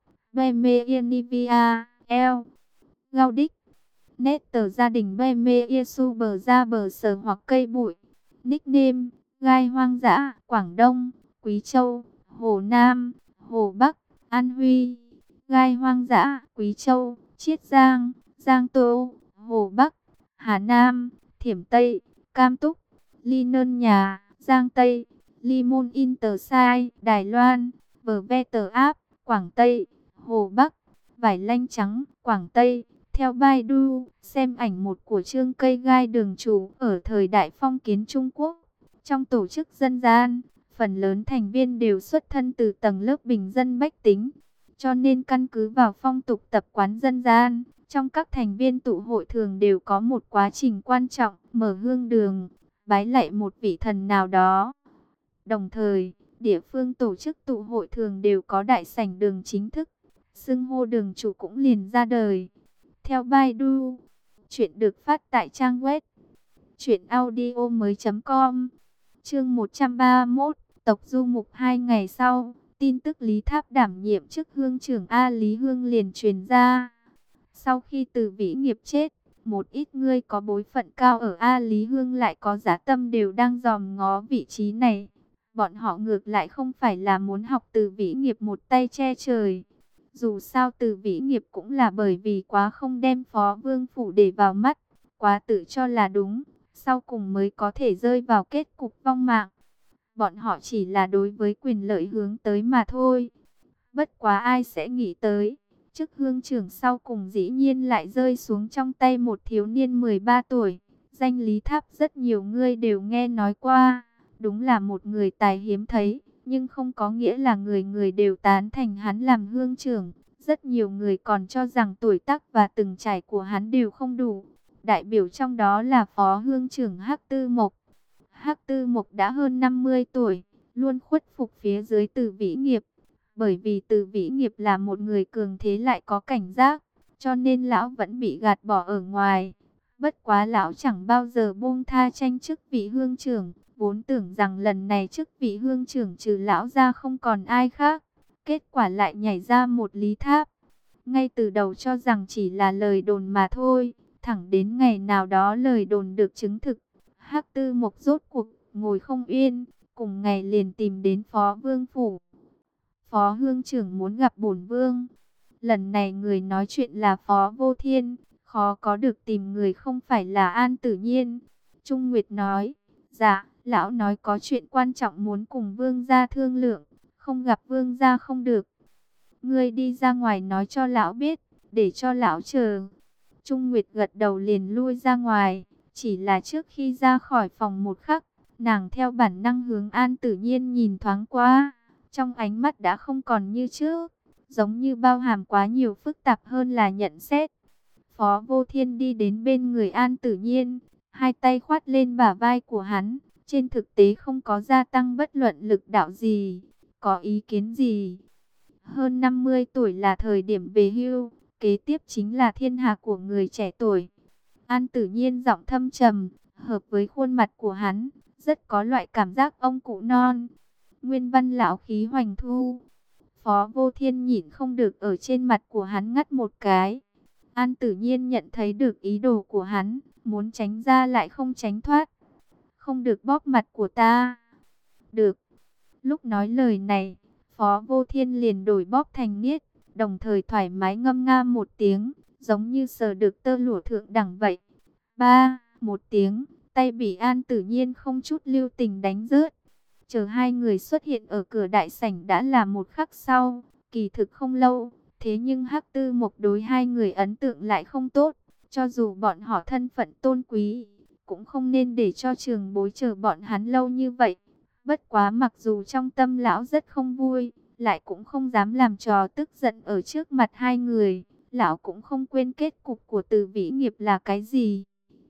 Bemernivia, L. Gaudic. Nét tờ gia đình Bemer bờ ra bờ sờ hoặc cây bụi. Nickname, gai hoang dã, Quảng Đông, Quý Châu, Hồ Nam, Hồ Bắc, An Huy. Gai hoang dã, Quý Châu, Chiết Giang, Giang Tô, Hồ Bắc, Hà Nam, Thiểm Tây, Cam Túc, Ly Nơn Nhà, Giang Tây, Ly Môn Intersai, Đài Loan, Bờ Ve Tờ Áp, Quảng Tây, Hồ Bắc, Vải Lanh Trắng, Quảng Tây. Theo Baidu, xem ảnh một của chương cây gai đường chủ ở thời đại phong kiến Trung Quốc. Trong tổ chức dân gian, phần lớn thành viên đều xuất thân từ tầng lớp bình dân bách tính. Cho nên căn cứ vào phong tục tập quán dân gian, trong các thành viên tụ hội thường đều có một quá trình quan trọng, mở hương đường, bái lạy một vị thần nào đó. Đồng thời, địa phương tổ chức tụ hội thường đều có đại sảnh đường chính thức, xưng hô đường chủ cũng liền ra đời. Theo Baidu, chuyện được phát tại trang web truyệnaudiomoi.com. Chương 131, tộc du mục 2 ngày sau, tin tức Lý Tháp đảm nhiệm chức hương trưởng A Lý Hương liền truyền ra. Sau khi Từ Vĩ Nghiệp chết, một ít người có bối phận cao ở A Lý Hương lại có giá tâm đều đang dòm ngó vị trí này. Bọn họ ngược lại không phải là muốn học Từ Vĩ Nghiệp một tay che trời. Dù sao Từ Vĩ Nghiệp cũng là bởi vì quá không đem Phó Vương Phủ để vào mắt, quá tự cho là đúng, sau cùng mới có thể rơi vào kết cục vong mạng. Bọn họ chỉ là đối với quyền lợi hướng tới mà thôi. Bất quá ai sẽ nghĩ tới, chức hương trưởng sau cùng dĩ nhiên lại rơi xuống trong tay một thiếu niên 13 tuổi. Danh Lý Tháp rất nhiều người đều nghe nói qua, đúng là một người tài hiếm thấy. Nhưng không có nghĩa là người người đều tán thành hắn làm hương trưởng. Rất nhiều người còn cho rằng tuổi tác và từng trải của hắn đều không đủ. Đại biểu trong đó là Phó Hương trưởng Hắc Tư Mộc. Hắc Tư Mộc đã hơn 50 tuổi, luôn khuất phục phía dưới Từ Vĩ Nghiệp. Bởi vì Từ Vĩ Nghiệp là một người cường thế lại có cảnh giác, cho nên lão vẫn bị gạt bỏ ở ngoài. Bất quá lão chẳng bao giờ buông tha tranh chức vị hương trưởng. Vốn tưởng rằng lần này chức vị hương trưởng trừ lão ra không còn ai khác. Kết quả lại nhảy ra một Lý Tháp. Ngay từ đầu cho rằng chỉ là lời đồn mà thôi. Thẳng đến ngày nào đó lời đồn được chứng thực. Hắc Tư Mộc rốt cuộc ngồi không yên. Cùng ngày liền tìm đến Phó Vương Phủ. Phó Hương trưởng muốn gặp bổn Vương. Lần này người nói chuyện là Phó Vô Thiên. Khó có được tìm người không phải là An Tử Nhiên. Trung Nguyệt nói. Dạ, lão nói có chuyện quan trọng muốn cùng Vương gia thương lượng, không gặp Vương gia không được. Ngươi đi ra ngoài nói cho lão biết, để cho lão chờ. Trung Nguyệt gật đầu liền lui ra ngoài. Chỉ là trước khi ra khỏi phòng một khắc, nàng theo bản năng hướng An Tử Nhiên nhìn thoáng qua. Trong ánh mắt đã không còn như trước, giống như bao hàm quá nhiều phức tạp hơn là nhận xét. Phó Vô Thiên đi đến bên người An Tử Nhiên, hai tay khoát lên bả vai của hắn. Trên thực tế không có gia tăng bất luận lực đạo gì, có ý kiến gì. Hơn 50 tuổi là thời điểm về hưu, kế tiếp chính là thiên hạ của người trẻ tuổi. An Tử Nhiên giọng thâm trầm, hợp với khuôn mặt của hắn, rất có loại cảm giác ông cụ non. Nguyên văn lão khí hoành thu. Phó Vô Thiên nhịn không được ở trên mặt của hắn ngắt một cái. An Tử Nhiên nhận thấy được ý đồ của hắn, muốn tránh ra lại không tránh thoát. Không được bóp mặt của ta. Được. Lúc nói lời này, Phó Vô Thiên liền đổi bóp thành niết, đồng thời thoải mái ngâm nga một tiếng, giống như sờ được tơ lụa thượng đẳng vậy. Ba, một tiếng, tay bị An Tử Nhiên không chút lưu tình đánh rớt. Chờ hai người xuất hiện ở cửa đại sảnh đã là một khắc sau, kỳ thực không lâu. Thế nhưng Hắc Tư Mộc đối hai người ấn tượng lại không tốt, cho dù bọn họ thân phận tôn quý, cũng không nên để cho trường bối chờ bọn hắn lâu như vậy. Bất quá mặc dù trong tâm lão rất không vui, lại cũng không dám làm trò tức giận ở trước mặt hai người. Lão cũng không quên kết cục của Từ Vĩ Nghiệp là cái gì.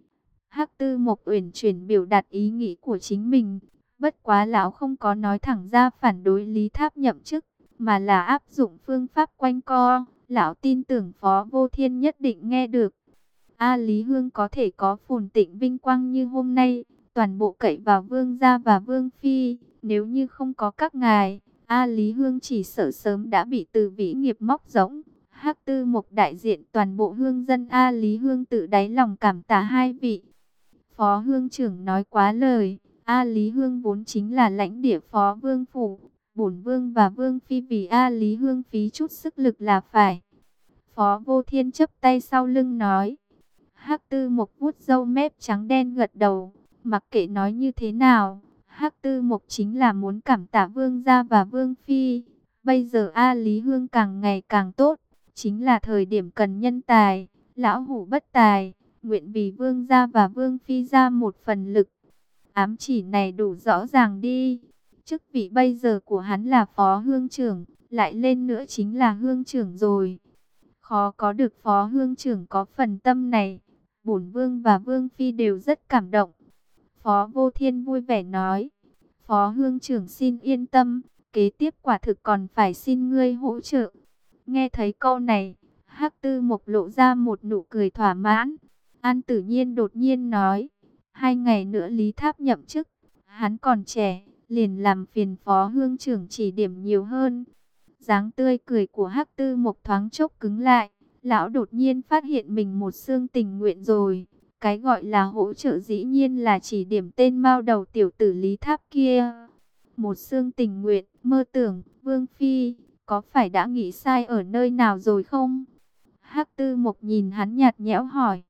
Hắc Tư Mộc uyển chuyển biểu đạt ý nghĩ của chính mình. Bất quá lão không có nói thẳng ra phản đối Lý Tháp nhậm chức, mà là áp dụng phương pháp quanh co. Lão tin tưởng Phó Vô Thiên nhất định nghe được. A Lý Hương có thể có phồn tịnh vinh quang như hôm nay, toàn bộ cậy vào Vương gia và Vương phi. Nếu như không có các ngài, A Lý Hương chỉ sợ sớm đã bị Từ Vĩ Nghiệp móc rỗng. Hắc Tư Mộc đại diện toàn bộ hương dân A Lý Hương tự đáy lòng cảm tạ hai vị. Phó Hương trưởng nói quá lời. A Lý Hương vốn chính là lãnh địa Phó Vương phủ. Bổn Vương và Vương phi vì A Lý Hương phí chút sức lực là phải. Phó Vô Thiên chắp tay sau lưng nói. Hắc Tư Mộc vuốt râu mép trắng đen gật đầu. Mặc kệ nói như thế nào, Hắc Tư Mộc chính là muốn cảm tạ Vương gia và Vương phi. Bây giờ A Lý Hương càng ngày càng tốt, chính là thời điểm cần nhân tài. Lão hủ bất tài, nguyện vì Vương gia và Vương phi ra một phần lực. Ám chỉ này đủ rõ ràng đi. Chức vị bây giờ của hắn là Phó Hương trưởng, lại lên nữa chính là Hương trưởng rồi. Khó có được Phó Hương trưởng có phần tâm này. Bổn Vương và Vương phi đều rất cảm động. Phó Vô Thiên vui vẻ nói. Phó Hương trưởng xin yên tâm, kế tiếp quả thực còn phải xin ngươi hỗ trợ. Nghe thấy câu này, Hắc Tư Mộc lộ ra một nụ cười thỏa mãn. An Tử Nhiên đột nhiên nói. 2 ngày nữa Lý Tháp nhậm chức, hắn còn trẻ, liền làm phiền Phó Hương trưởng chỉ điểm nhiều hơn. Dáng tươi cười của Hắc Tư Mộc thoáng chốc cứng lại, lão đột nhiên phát hiện mình một xương tình nguyện rồi. Cái gọi là hỗ trợ dĩ nhiên là chỉ điểm tên mao đầu tiểu tử Lý Tháp kia. Một xương tình nguyện, mơ tưởng, Vương phi, có phải đã nghĩ sai ở nơi nào rồi không? Hắc Tư Mộc nhìn hắn nhạt nhẽo hỏi.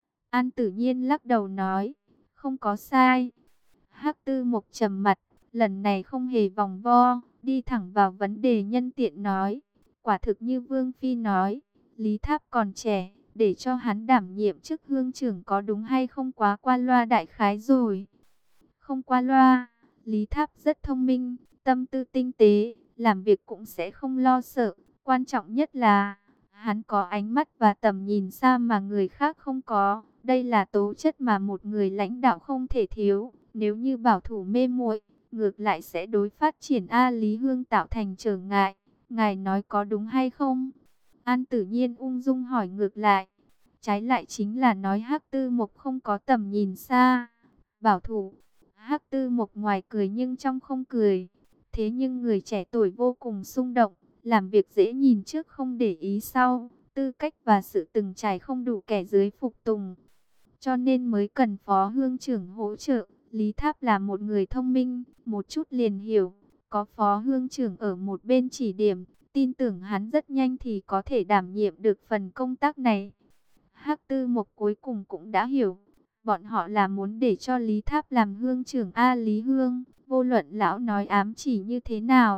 An Tử Nhiên lắc đầu nói. Không có sai. Hắc Tư Mộc trầm mặt, lần này không hề vòng vo, đi thẳng vào vấn đề nhân tiện nói. Quả thực như Vương phi nói, Lý Tháp còn trẻ, để cho hắn đảm nhiệm chức hương trưởng có đúng hay không quá qua loa đại khái rồi. Không qua loa, Lý Tháp rất thông minh, tâm tư tinh tế, làm việc cũng sẽ không lo sợ. Quan trọng nhất là, hắn có ánh mắt và tầm nhìn xa mà người khác không có. Đây là tố chất mà một người lãnh đạo không thể thiếu. Nếu như bảo thủ mê muội, ngược lại sẽ đối phát triển A Lý Hương tạo thành trở ngại. Ngài nói có đúng hay không? An Tử Nhiên ung dung hỏi ngược lại. Trái lại chính là nói Hắc Tư Mộc không có tầm nhìn xa. Bảo thủ. Hắc Tư Mộc ngoài cười nhưng trong không cười. Thế nhưng người trẻ tuổi vô cùng xung động, làm việc dễ nhìn trước không để ý sau, tư cách và sự từng trải không đủ kẻ dưới phục tùng. Cho nên mới cần Phó Hương trưởng hỗ trợ. Lý Tháp là một người thông minh, một chút liền hiểu. Có Phó Hương trưởng ở một bên chỉ điểm, tin tưởng hắn rất nhanh thì có thể đảm nhiệm được phần công tác này. Hắc Tư Mộc cuối cùng cũng đã hiểu. Bọn họ là muốn để cho Lý Tháp làm hương trưởng A Lý Hương. Vô luận lão nói ám chỉ như thế nào,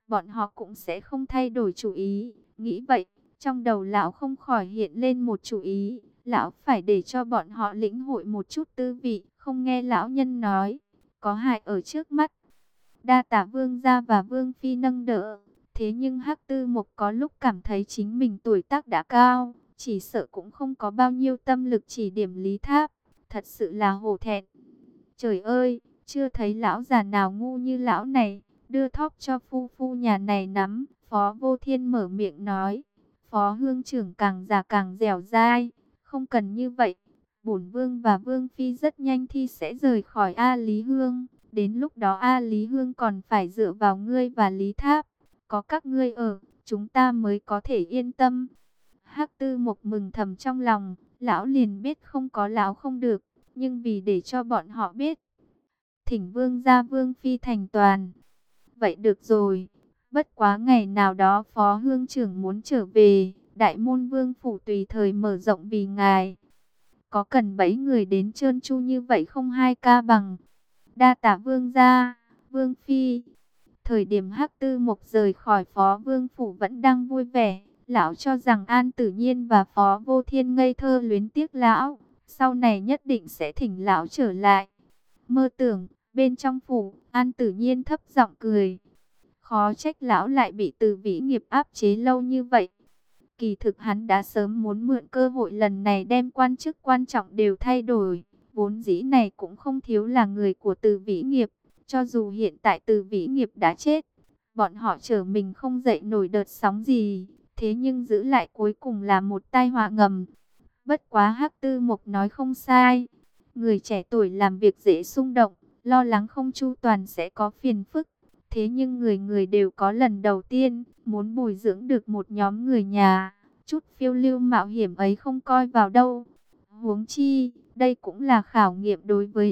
bọn họ cũng sẽ không thay đổi chủ ý. Nghĩ vậy, trong đầu lão không khỏi hiện lên một chủ ý. Lão phải để cho bọn họ lĩnh hội một chút tư vị, không nghe lão nhân nói, có hại ở trước mắt. Đa tả vương gia và vương phi nâng đỡ. Thế nhưng Hắc Tư Mộc có lúc cảm thấy chính mình tuổi tác đã cao, chỉ sợ cũng không có bao nhiêu tâm lực chỉ điểm Lý Tháp. Thật sự là hổ thẹn. Trời ơi, chưa thấy lão già nào ngu như lão này. Đưa thóp cho phu phu nhà này nắm. Phó Vô Thiên mở miệng nói. Phó Hương trưởng càng già càng dẻo dai. Không cần như vậy. Bổn vương và vương phi rất nhanh thì sẽ rời khỏi A Lý Hương. Đến lúc đó A Lý Hương còn phải dựa vào ngươi và Lý Tháp. Có các ngươi ở, chúng ta mới có thể yên tâm. Hắc Tư Mộc mừng thầm trong lòng. Lão liền biết không có lão không được. Nhưng vì để cho bọn họ biết, thỉnh vương gia vương phi thành toàn. Vậy được rồi. Bất quá ngày nào đó Phó Hương trưởng muốn trở về, Đại môn vương phủ tùy thời mở rộng vì ngài. Có cần 7 người đến trơn tru như vậy không hai ca bằng. Đa tả vương gia, vương phi. Thời điểm Hắc Tư Mộc rời khỏi Phó Vương phủ vẫn đang vui vẻ. Lão cho rằng An Tử Nhiên và Phó Vô Thiên ngây thơ luyến tiếc lão. Sau này nhất định sẽ thỉnh lão trở lại. Mơ tưởng, bên trong phủ, An Tử Nhiên thấp giọng cười. Khó trách lão lại bị Từ Vĩ Nghiệp áp chế lâu như vậy. Kỳ thực hắn đã sớm muốn mượn cơ hội lần này đem quan chức quan trọng đều thay đổi. Vốn dĩ này cũng không thiếu là người của Từ Vĩ Nghiệp. Cho dù hiện tại Từ Vĩ Nghiệp đã chết, bọn họ trở mình không dậy nổi đợt sóng gì. Thế nhưng giữ lại cuối cùng là một tai họa ngầm. Bất quá Hắc Tư Mộc nói không sai. Người trẻ tuổi làm việc dễ xung động, lo lắng không chu toàn sẽ có phiền phức. Thế nhưng người người đều có lần đầu tiên, muốn bồi dưỡng được một nhóm người nhà. Chút phiêu lưu mạo hiểm ấy không coi vào đâu. Huống chi, đây cũng là khảo nghiệm đối với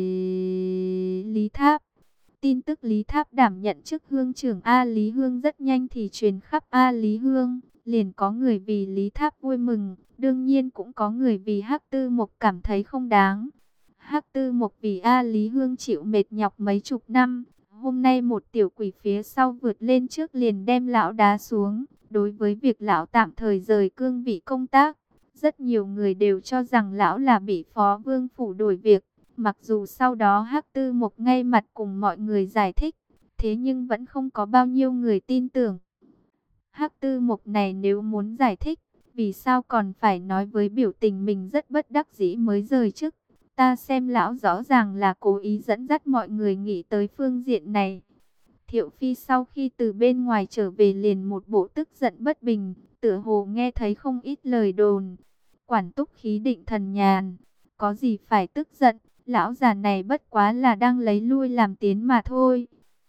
Lý Tháp. Tin tức Lý Tháp đảm nhận chức hương trưởng A Lý Hương rất nhanh thì truyền khắp A Lý Hương. Liền có người vì Lý Tháp vui mừng, đương nhiên cũng có người vì Hắc Tư Mộc cảm thấy không đáng. Hắc Tư Mộc vì A Lý Hương chịu mệt nhọc mấy chục năm. Hôm nay một tiểu quỷ phía sau vượt lên trước liền đem lão đá xuống. Đối với việc lão tạm thời rời cương vị công tác, rất nhiều người đều cho rằng lão là bị Phó Vương phủ đổi việc. Mặc dù sau đó Hắc Tư Mộc ngay mặt cùng mọi người giải thích, thế nhưng vẫn không có bao nhiêu người tin tưởng. Hắc Tư Mộc này nếu muốn giải thích, vì sao còn phải nói với biểu tình mình rất bất đắc dĩ mới rời chức. Ta xem lão rõ ràng là cố ý dẫn dắt mọi người nghĩ tới phương diện này. Thiệu Phi sau khi từ bên ngoài trở về liền một bộ tức giận bất bình, tựa hồ nghe thấy không ít lời đồn. Quản Túc khí định thần nhàn, có gì phải tức giận, lão già này bất quá là đang lấy lui làm tiến mà thôi.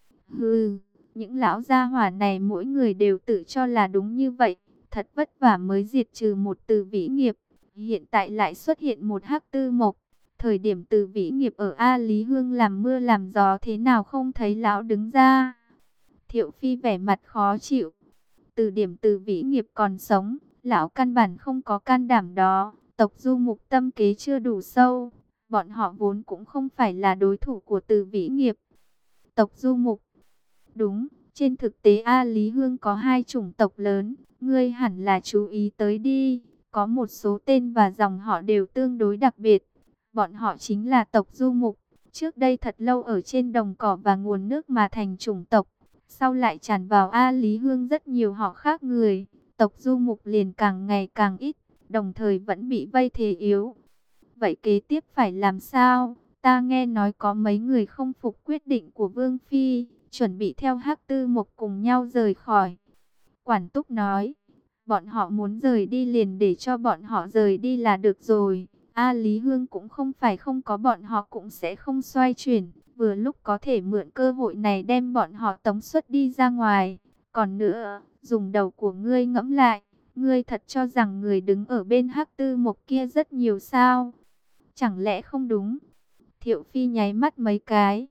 Hừ, những lão gia hỏa này mỗi người đều tự cho là đúng như vậy, thật vất vả mới diệt trừ một Từ Vĩ Nghiệp, hiện tại lại xuất hiện một Hắc Tư Mộc. Thời điểm Từ Vĩ Nghiệp ở A Lý Hương làm mưa làm gió thế nào không thấy lão đứng ra. Thiệu Phi vẻ mặt khó chịu. Từ điểm Từ Vĩ Nghiệp còn sống, lão căn bản không có can đảm đó. Tộc Du Mục tâm kế chưa đủ sâu, bọn họ vốn cũng không phải là đối thủ của Từ Vĩ Nghiệp. Tộc Du Mục. Đúng, trên thực tế A Lý Hương có hai chủng tộc lớn, ngươi hẳn là chú ý tới đi. Có một số tên và dòng họ đều tương đối đặc biệt. Bọn họ chính là tộc Du Mục. Trước đây thật lâu ở trên đồng cỏ và nguồn nước mà thành chủng tộc. Sau lại tràn vào A Lý Hương rất nhiều họ khác người. Tộc Du Mục liền càng ngày càng ít, đồng thời vẫn bị vây thế yếu. Vậy kế tiếp phải làm sao? Ta nghe nói có mấy người không phục quyết định của Vương Phi, chuẩn bị theo Hắc Tư Mộc cùng nhau rời khỏi. Quản Túc nói, bọn họ muốn rời đi liền để cho bọn họ rời đi là được rồi. A Lý Hương cũng không phải không có, bọn họ cũng sẽ không xoay chuyển. Vừa lúc có thể mượn cơ hội này đem bọn họ tống xuất đi ra ngoài. Còn nữa, dùng đầu của ngươi ngẫm lại, ngươi thật cho rằng người đứng ở bên Hắc Tư Mộc kia rất nhiều sao? Chẳng lẽ không đúng? Thiệu Phi nháy mắt mấy cái.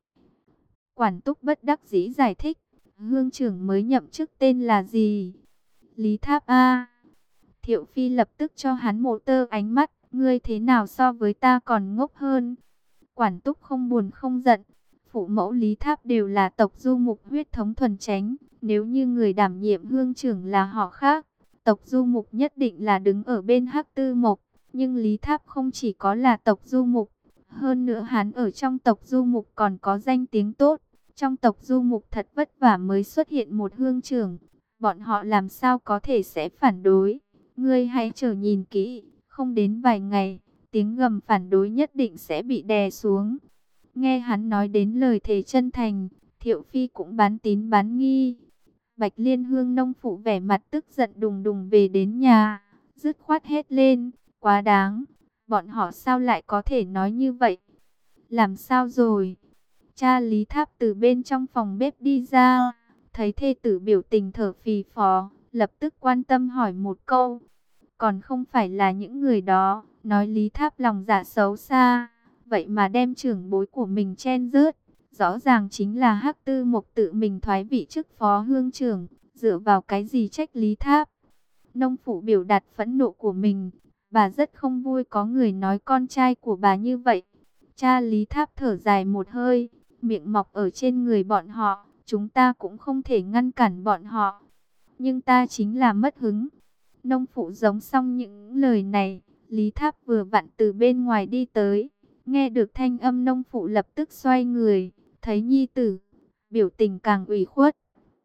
Quản Túc bất đắc dĩ giải thích, Hương trưởng mới nhậm chức tên là gì? Lý Tháp A. Thiệu Phi lập tức cho hắn một tơ ánh mắt, ngươi thế nào so với ta còn ngốc hơn? Quản Túc không buồn không giận, phụ mẫu Lý Tháp đều là tộc Du Mục huyết thống thuần chánh. Nếu như người đảm nhiệm hương trưởng là họ khác, tộc Du Mục nhất định là đứng ở bên Hắc Tư Mộc. Nhưng Lý Tháp không chỉ có là tộc Du Mục, hơn nữa hắn ở trong tộc Du Mục còn có danh tiếng tốt. Trong tộc Du Mục thật vất vả mới xuất hiện một hương trưởng, bọn họ làm sao có thể sẽ phản đối. Ngươi hãy chờ nhìn kỹ, không đến vài ngày, tiếng gầm phản đối nhất định sẽ bị đè xuống. Nghe hắn nói đến lời thề chân thành, Thiệu Phi cũng bán tín bán nghi. Bạch Liên Hương nông phụ vẻ mặt tức giận đùng đùng về đến nhà, dứt khoát hét lên, quá đáng, bọn họ sao lại có thể nói như vậy? Làm sao rồi? Cha Lý Tháp từ bên trong phòng bếp đi ra, thấy thê tử biểu tình thở phì phò, lập tức quan tâm hỏi một câu. Còn không phải là những người đó, nói Lý Tháp lòng dạ xấu xa, vậy mà đem trưởng bối của mình chen rớt. Rõ ràng chính là Hắc Tư Mộc tự mình thoái vị chức phó hương trưởng, dựa vào cái gì trách Lý Tháp. Nông phụ biểu đạt phẫn nộ của mình, bà rất không vui có người nói con trai của bà như vậy. Cha Lý Tháp thở dài một hơi, miệng mọc ở trên người bọn họ, chúng ta cũng không thể ngăn cản bọn họ. Nhưng ta chính là mất hứng. Nông phụ giống xong những lời này, Lý Tháp vừa vặn từ bên ngoài đi tới. Nghe được thanh âm nông phụ lập tức xoay người, thấy nhi tử, biểu tình càng ủy khuất.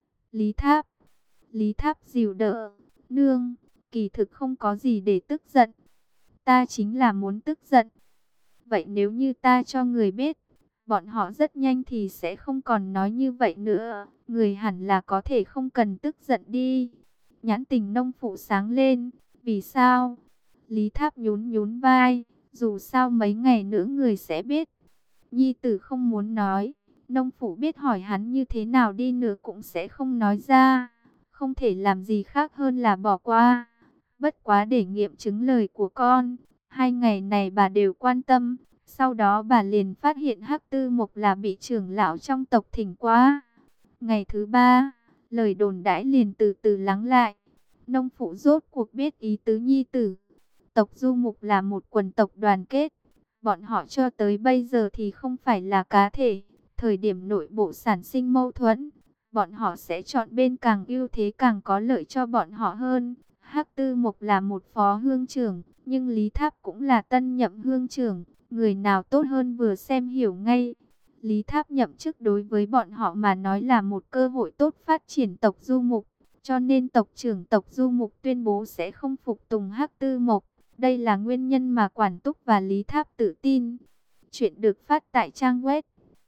Lý Tháp dìu đỡ, nương, kỳ thực không có gì để tức giận. Ta chính là muốn tức giận. Vậy nếu như ta cho người biết, bọn họ rất nhanh thì sẽ không còn nói như vậy nữa. Người hẳn là có thể không cần tức giận đi. Nhãn tình nông phụ sáng lên. Vì sao? Lý Tháp nhún nhún vai. Dù sao mấy ngày nữa người sẽ biết. Nhi tử không muốn nói. Nông phụ biết hỏi hắn như thế nào đi nữa cũng sẽ không nói ra. Không thể làm gì khác hơn là bỏ qua. Bất quá để nghiệm chứng lời của con. 2 ngày này bà đều quan tâm. Sau đó bà liền phát hiện Hắc Tư Mộc là bị trưởng lão trong tộc thỉnh qua. Ngày thứ 3, lời đồn đãi liền từ từ lắng lại. Nông phụ rốt cuộc biết ý tứ nhi tử. Tộc Du Mục là một quần tộc đoàn kết. Bọn họ cho tới bây giờ thì không phải là cá thể. Thời điểm nội bộ sản sinh mâu thuẫn, bọn họ sẽ chọn bên càng ưu thế càng có lợi cho bọn họ hơn. Hắc Tư Mộc là một phó hương trưởng, nhưng Lý Tháp cũng là tân nhậm hương trưởng. Người nào tốt hơn vừa xem hiểu ngay. Lý Tháp nhậm chức đối với bọn họ mà nói là một cơ hội tốt phát triển tộc Du Mục. Cho nên tộc trưởng tộc Du Mục tuyên bố sẽ không phục tùng Hắc Tư Mộc. Đây là nguyên nhân mà Quản Túc và Lý Tháp tự tin. Chuyện được phát tại trang web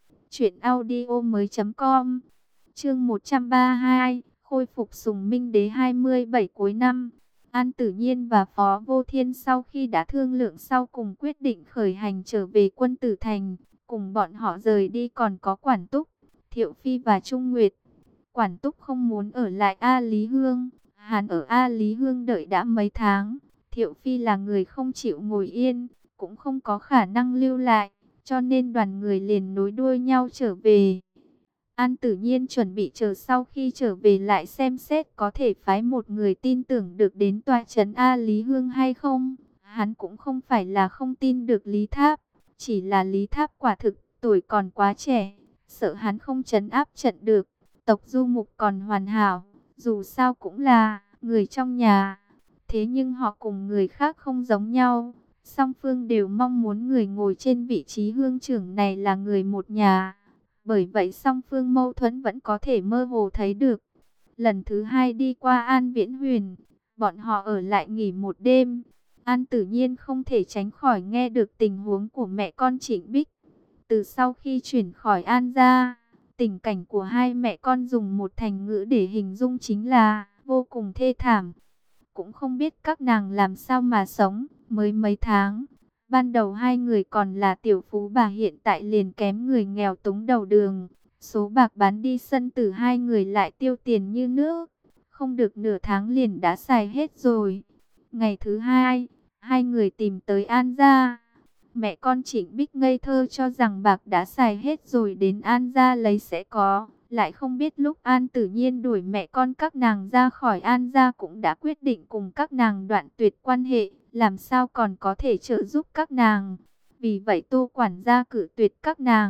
truyệnaudiomoi.com. Chương 132, khôi phục Sùng Minh Đế 27 cuối năm. An Tử Nhiên và Phó Vô Thiên sau khi đã thương lượng sau cùng quyết định khởi hành trở về Quân Tử Thành. Cùng bọn họ rời đi còn có Quản Túc, Thiệu Phi và Trung Nguyệt. Quản Túc không muốn ở lại A Lý Hương. Hắn ở A Lý Hương đợi đã mấy tháng. Thiệu Phi là người không chịu ngồi yên, cũng không có khả năng lưu lại. Cho nên đoàn người liền nối đuôi nhau trở về. An Tử Nhiên chuẩn bị chờ sau khi trở về lại xem xét có thể phái một người tin tưởng được đến tòa trấn A Lý Hương hay không. Hắn cũng không phải là không tin được Lý Tháp, chỉ là Lý Tháp quả thực tuổi còn quá trẻ, sợ hắn không trấn áp trận được. Tộc Du Mục còn hoàn hảo, dù sao cũng là người trong nhà. Thế nhưng họ cùng người khác không giống nhau. Song phương đều mong muốn người ngồi trên vị trí hương trưởng này là người một nhà. Bởi vậy song phương mâu thuẫn vẫn có thể mơ hồ thấy được. Lần thứ 2 đi qua An Viễn Huyền, bọn họ ở lại nghỉ một đêm. An Tử Nhiên không thể tránh khỏi nghe được tình huống của mẹ con Trịnh Bích. Từ sau khi chuyển khỏi An gia, tình cảnh của hai mẹ con dùng một thành ngữ để hình dung chính là vô cùng thê thảm. Cũng không biết các nàng làm sao mà sống, mới mấy tháng. Ban đầu hai người còn là tiểu phú bà, hiện tại liền kém người nghèo túng đầu đường. Số bạc bán đi sân tử hai người lại tiêu tiền như nước. Không được nửa tháng liền đã xài hết rồi. Ngày thứ 2, hai người tìm tới An gia. Mẹ con Trịnh Bích ngây thơ cho rằng bạc đã xài hết rồi đến An gia lấy sẽ có. Lại không biết lúc An Tử Nhiên đuổi mẹ con các nàng ra khỏi An gia cũng đã quyết định cùng các nàng đoạn tuyệt quan hệ. Làm sao còn có thể trợ giúp các nàng. Vì vậy Tô quản gia cử tuyệt các nàng.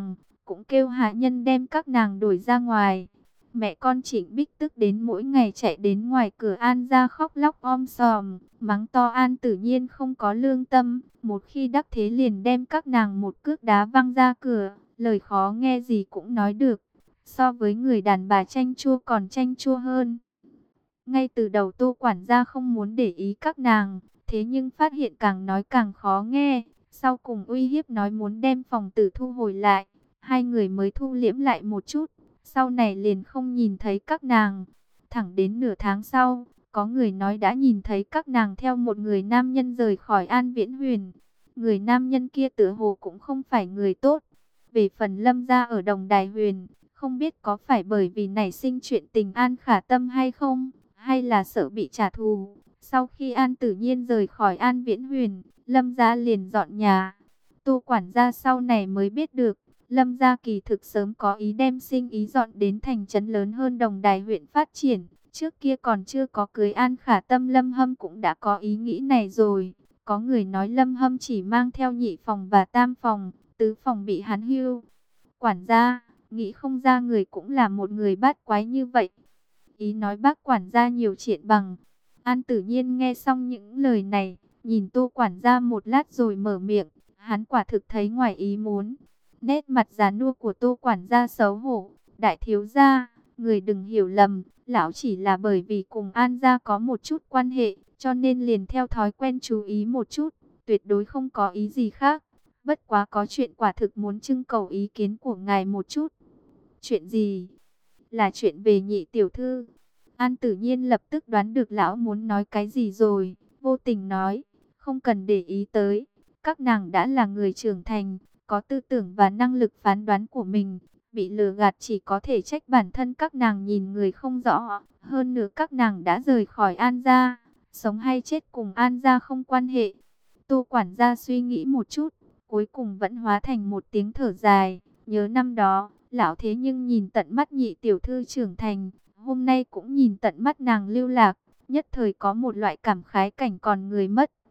cũng kêu hạ nhân đem các nàng đuổi ra ngoài. Mẹ con Trịnh Bích tức đến mỗi ngày chạy đến ngoài cửa An ra khóc lóc om sòm, mắng to An Tử Nhiên không có lương tâm, một khi đắc thế liền đem các nàng một cước đá văng ra cửa, lời khó nghe gì cũng nói được, so với người đàn bà chanh chua còn chanh chua hơn. Ngay từ đầu Tô quản gia không muốn để ý các nàng, thế nhưng phát hiện càng nói càng khó nghe, sau cùng uy hiếp nói muốn đem phòng tử thu hồi lại, hai người mới thu liễm lại một chút. Sau này liền không nhìn thấy các nàng. Thẳng đến nửa tháng sau, có người nói đã nhìn thấy các nàng theo một người nam nhân rời khỏi An Viễn Huyền. Người nam nhân kia tựa hồ cũng không phải người tốt. Về phần Lâm gia ở Đồng Đài Huyền, không biết có phải bởi vì nảy sinh chuyện tình An Khả Tâm hay không, hay là sợ bị trả thù. Sau khi An Tử Nhiên rời khỏi An Viễn Huyền, Lâm gia liền dọn nhà. Tô quản gia sau này mới biết được, Lâm gia kỳ thực sớm có ý đem sinh ý dọn đến thành trấn lớn hơn Đồng Đài huyện phát triển. Trước kia còn chưa có cưới An Khả Tâm, Lâm Hâm cũng đã có ý nghĩ này rồi. Có người nói Lâm Hâm chỉ mang theo nhị phòng và tam phòng, tứ phòng bị hắn hưu. Quản gia, nghĩ không ra người cũng là một người bát quái như vậy. Ý nói bác quản gia nhiều chuyện bằng. An Tử Nhiên nghe xong những lời này, nhìn Tô quản gia một lát rồi mở miệng. Hắn quả thực thấy ngoài ý muốn. Nét mặt già nua của Tô quản gia xấu hổ. Đại thiếu gia, người đừng hiểu lầm, lão chỉ là bởi vì cùng An gia có một chút quan hệ, cho nên liền theo thói quen chú ý một chút, tuyệt đối không có ý gì khác. Bất quá có chuyện quả thực muốn trưng cầu ý kiến của ngài một chút. Chuyện gì? Là chuyện về nhị tiểu thư. An Tử Nhiên lập tức đoán được lão muốn nói cái gì rồi, vô tình nói, không cần để ý tới, các nàng đã là người trưởng thành, có tư tưởng và năng lực phán đoán của mình, bị lừa gạt chỉ có thể trách bản thân các nàng nhìn người không rõ, hơn nữa các nàng đã rời khỏi An gia, sống hay chết cùng An gia không quan hệ. Tô quản gia suy nghĩ một chút, cuối cùng vẫn hóa thành một tiếng thở dài, nhớ năm đó, lão thế nhưng nhìn tận mắt nhị tiểu thư trưởng thành, hôm nay cũng nhìn tận mắt nàng lưu lạc, nhất thời có một loại cảm khái cảnh còn người mất.